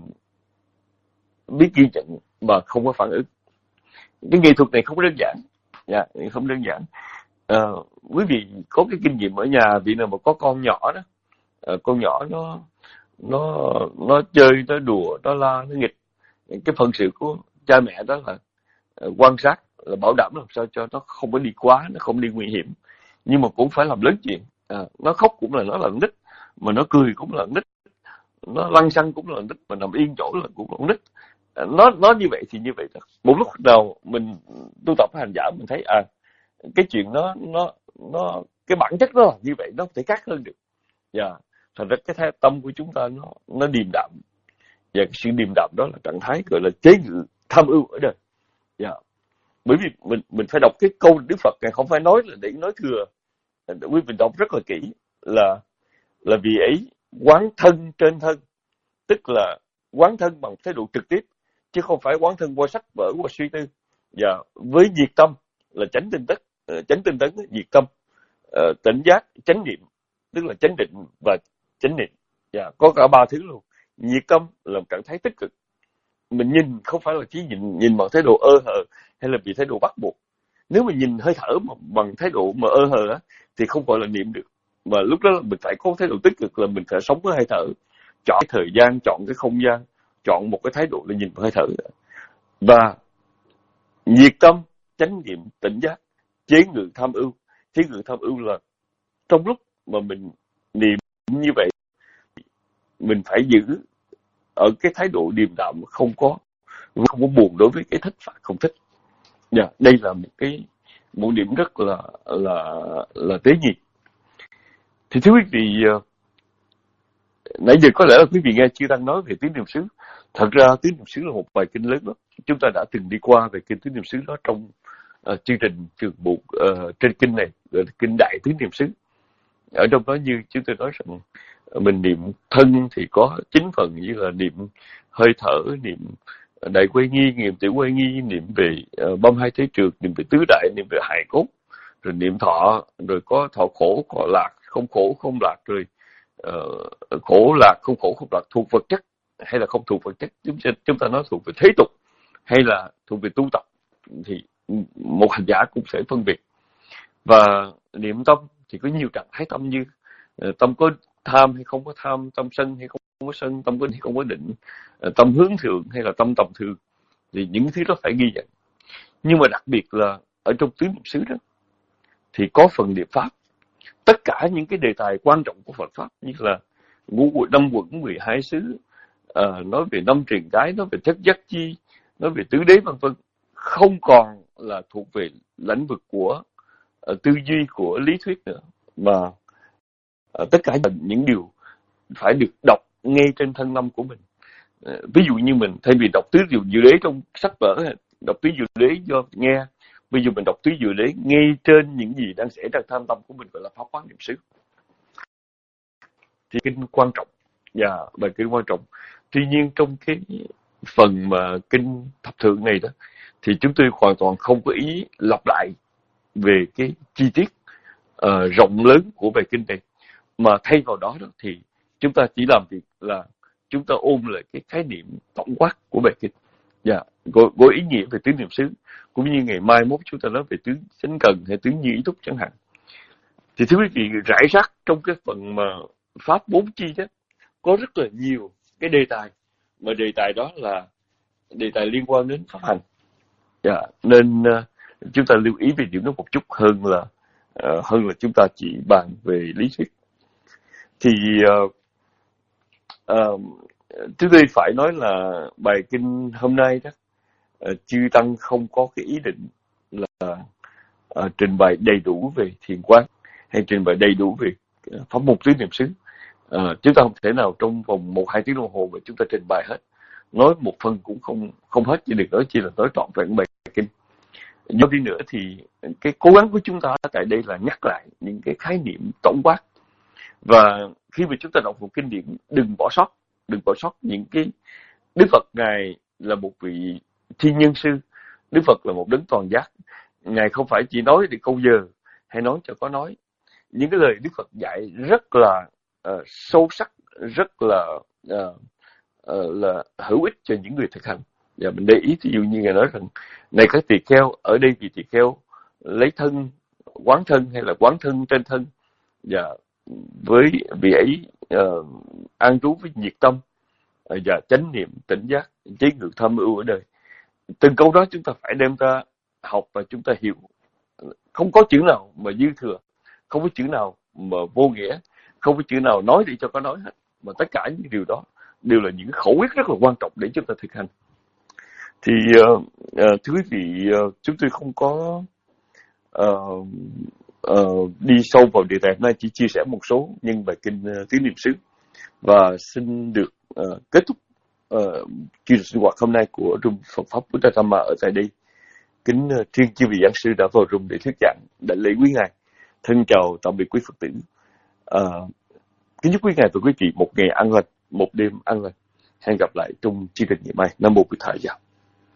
biết ghi nhận mà không có phản ứng. Cái nghệ thuật này không đơn giản, yeah, không đơn giản. Uh, quý vị có cái kinh nghiệm ở nhà, vì nào mà có con nhỏ đó, uh, con nhỏ nó nó nó chơi, nó đùa, nó la, nó nghịch. Cái phần sự của cha mẹ đó là uh, quan sát, là bảo đảm làm sao cho nó không có đi quá, nó không đi nguy hiểm, nhưng mà cũng phải làm lớn chuyện. Uh, nó khóc cũng là nó là nít, mà nó cười cũng là nít, nó lăn xăng cũng là nít, mà nằm yên chỗ là cũng là nít. Uh, nó nó như vậy thì như vậy đó. Một lúc nào mình tu tập hành giả mình thấy à cái chuyện nó nó nó cái bản chất nó là như vậy, nó không thể khác hơn được. Dạ, yeah. Thành ra cái thái tâm của chúng ta nó nó điềm đạm, và cái sự điềm đạm đó là trạng thái gọi là chế ngự tham ưu ở đời. Dạ, yeah. Bởi vì mình mình phải đọc cái câu Đức Phật này, không phải nói là để nói thừa, quý vị đọc rất là kỹ, là là vì ấy quán thân trên thân, tức là quán thân bằng thái độ trực tiếp, chứ không phải quán thân qua sách vở, qua suy tư. Và với diệt tâm là chánh tinh tấn, chánh tinh tấn, diệt tâm, uh, tỉnh giác, chánh niệm, tức là chánh định và chánh niệm. Và có cả ba thứ luôn. Diệt tâm là một trạng thái tích cực, mình nhìn không phải là chỉ nhìn nhìn bằng thái độ ơ hờ hay là vì thái độ bắt buộc. Nếu mà nhìn hơi thở mà bằng thái độ mà ơ hờ á, thì không gọi là niệm được. Mà lúc đó là mình phải có thái độ tích cực, là mình phải sống với hơi thở, chọn thời gian, chọn cái không gian, chọn một cái thái độ để nhìn vào hơi thở. Và nhiệt tâm, chánh niệm, tỉnh giác, chế ngự tham ưu. Chế ngự tham ưu là trong lúc mà mình niệm như vậy, mình phải giữ ở cái thái độ điềm đạm, không có không có buồn đối với cái thích và không thích. Yeah, đây là một cái một điểm rất là là là tế nhị. Thì thưa quý vị, nãy giờ có lẽ là quý vị nghe chưa đang nói về tứ niệm xứ. Thật ra tứ niệm xứ là một bài kinh lớn đó. Chúng ta đã từng đi qua về kinh tứ niệm xứ đó trong uh, chương trình trường bộ uh, trên kinh này, gọi là kinh Đại Tứ Niệm Xứ. Ở trong đó như chúng tôi nói rằng mình niệm thân thì có chín phần, như là niệm hơi thở, niệm đại quay nghi, niệm tiểu quay nghi, niệm về uh, băm hai thế trượt, niệm về tứ đại, niệm về hài cốt, rồi niệm thọ, rồi có thọ khổ, có lạc, không khổ, không lạc, rồi uh, khổ lạc, không khổ, không lạc, thuộc vật chất hay là không thuộc vật chất. Chúng, chúng ta nói thuộc về thế tục hay là thuộc về tu tập, thì một hành giả cũng sẽ phân biệt. Và niệm tâm thì có nhiều trạng thái tâm, như uh, tâm có tham hay không có tham, tâm sân hay không có sân, tâm có hay không có định, uh, tâm hướng thượng hay là tâm tầm thường, thì những thứ đó phải ghi nhận. Nhưng mà đặc biệt là ở trong tứ niệm xứ đó thì có phần niệm pháp. Tất cả những cái đề tài quan trọng của Phật pháp, như là ngũ quẩn, năm quẩn, mười hai xứ, uh, nói về năm truyền cái, nói về thất giác chi, nói về tứ đế vân vân, không còn là thuộc về lĩnh vực của uh, tư duy, của lý thuyết nữa, mà uh, tất cả những điều phải được đọc ngay trên thân tâm của mình. Uh, ví dụ như mình thay vì đọc tứ diệu diệu đế trong sách vở, đọc tứ diệu đế do nghe, bây giờ mình đọc tứ diệu đế ngay trên những gì đang xảy ra tham tâm của mình, gọi là pháp quán niệm xứ. Thì kinh quan trọng và bài kinh quan trọng. Tuy nhiên trong cái phần mà kinh thập thượng này đó, thì chúng tôi hoàn toàn không có ý lặp lại về cái chi tiết uh, rộng lớn của bài kinh này, mà thay vào đó, đó thì chúng ta chỉ làm việc là chúng ta ôm lại cái khái niệm tổng quát của bài kinh, và yeah, có, có ý nghĩa về tứ niệm xứ, cũng như ngày mai mốt chúng ta nói về tứ chánh cần hay tứ như ý túc chẳng hạn. Thì thưa quý vị, rải rác trong cái phần mà pháp bốn chi đó có rất là nhiều cái đề tài, mà đề tài đó là đề tài liên quan đến pháp hành. Yeah, nên uh, chúng ta lưu ý về điểm đó một chút hơn là uh, hơn là chúng ta chỉ bàn về lý thuyết. Thì uh, uh, chúng tôi phải nói là bài kinh hôm nay đó, uh, chư tăng không có cái ý định là uh, trình bày đầy đủ về thiền quán hay trình bày đầy đủ về uh, pháp môn tứ niệm xứ. Uh, chúng ta không thể nào trong vòng một hai tiếng đồng hồ mà chúng ta trình bày hết, nói một phần cũng không không hết, chỉ được nói chỉ là nói trọn vẹn bài kinh. Do đi nữa thì cái cố gắng của chúng ta tại đây là nhắc lại những cái khái niệm tổng quát, và khi mà chúng ta đọc một kinh điển đừng bỏ sót đừng bỏ sót những cái Đức Phật ngài là một vị thiên nhân sư, Đức Phật là một đấng toàn giác, ngài không phải chỉ nói để câu giờ hay nói cho có nói. Những cái lời Đức Phật dạy rất là uh, sâu sắc, rất là uh, uh, là hữu ích cho những người thực hành. Và mình để ý, ví dụ như ngài nói rằng này các tỳ kheo, ở đây vì tỳ kheo lấy thân quán thân hay là quán thân trên thân, và với vị ấy uh, an trú với nhiệt tâm uh, và chánh niệm tỉnh giác, chế ngự tham ưu ở đời. Từng câu đó chúng ta phải đem ra học và chúng ta hiểu. Không có chữ nào mà dư thừa, không có chữ nào mà vô nghĩa, không có chữ nào nói để cho có nói hết, mà tất cả những điều đó đều là những khẩu quyết rất là quan trọng để chúng ta thực hành. Thì uh, uh, thưa quý vị, uh, chúng tôi không có uh, uh, đi sâu vào đề tài này, chỉ chia sẻ một số nhân bài kinh uh, tứ niệm xứ, và xin được uh, kết thúc uh, chương trình sinh hoạt hôm nay của Room Phật pháp Buddha Dhamma ở tại đây. Kính uh, riêng chư vị giảng sư đã vào room để thuyết giảng, đại lễ quý ngài. Thân chào tạm biệt quý Phật tử. À, kính chúc quý ngài và quý vị một ngày an lành, một đêm an lành. Hẹn gặp lại trong chương trình ngày mai. Nam mô Bụt Thầy.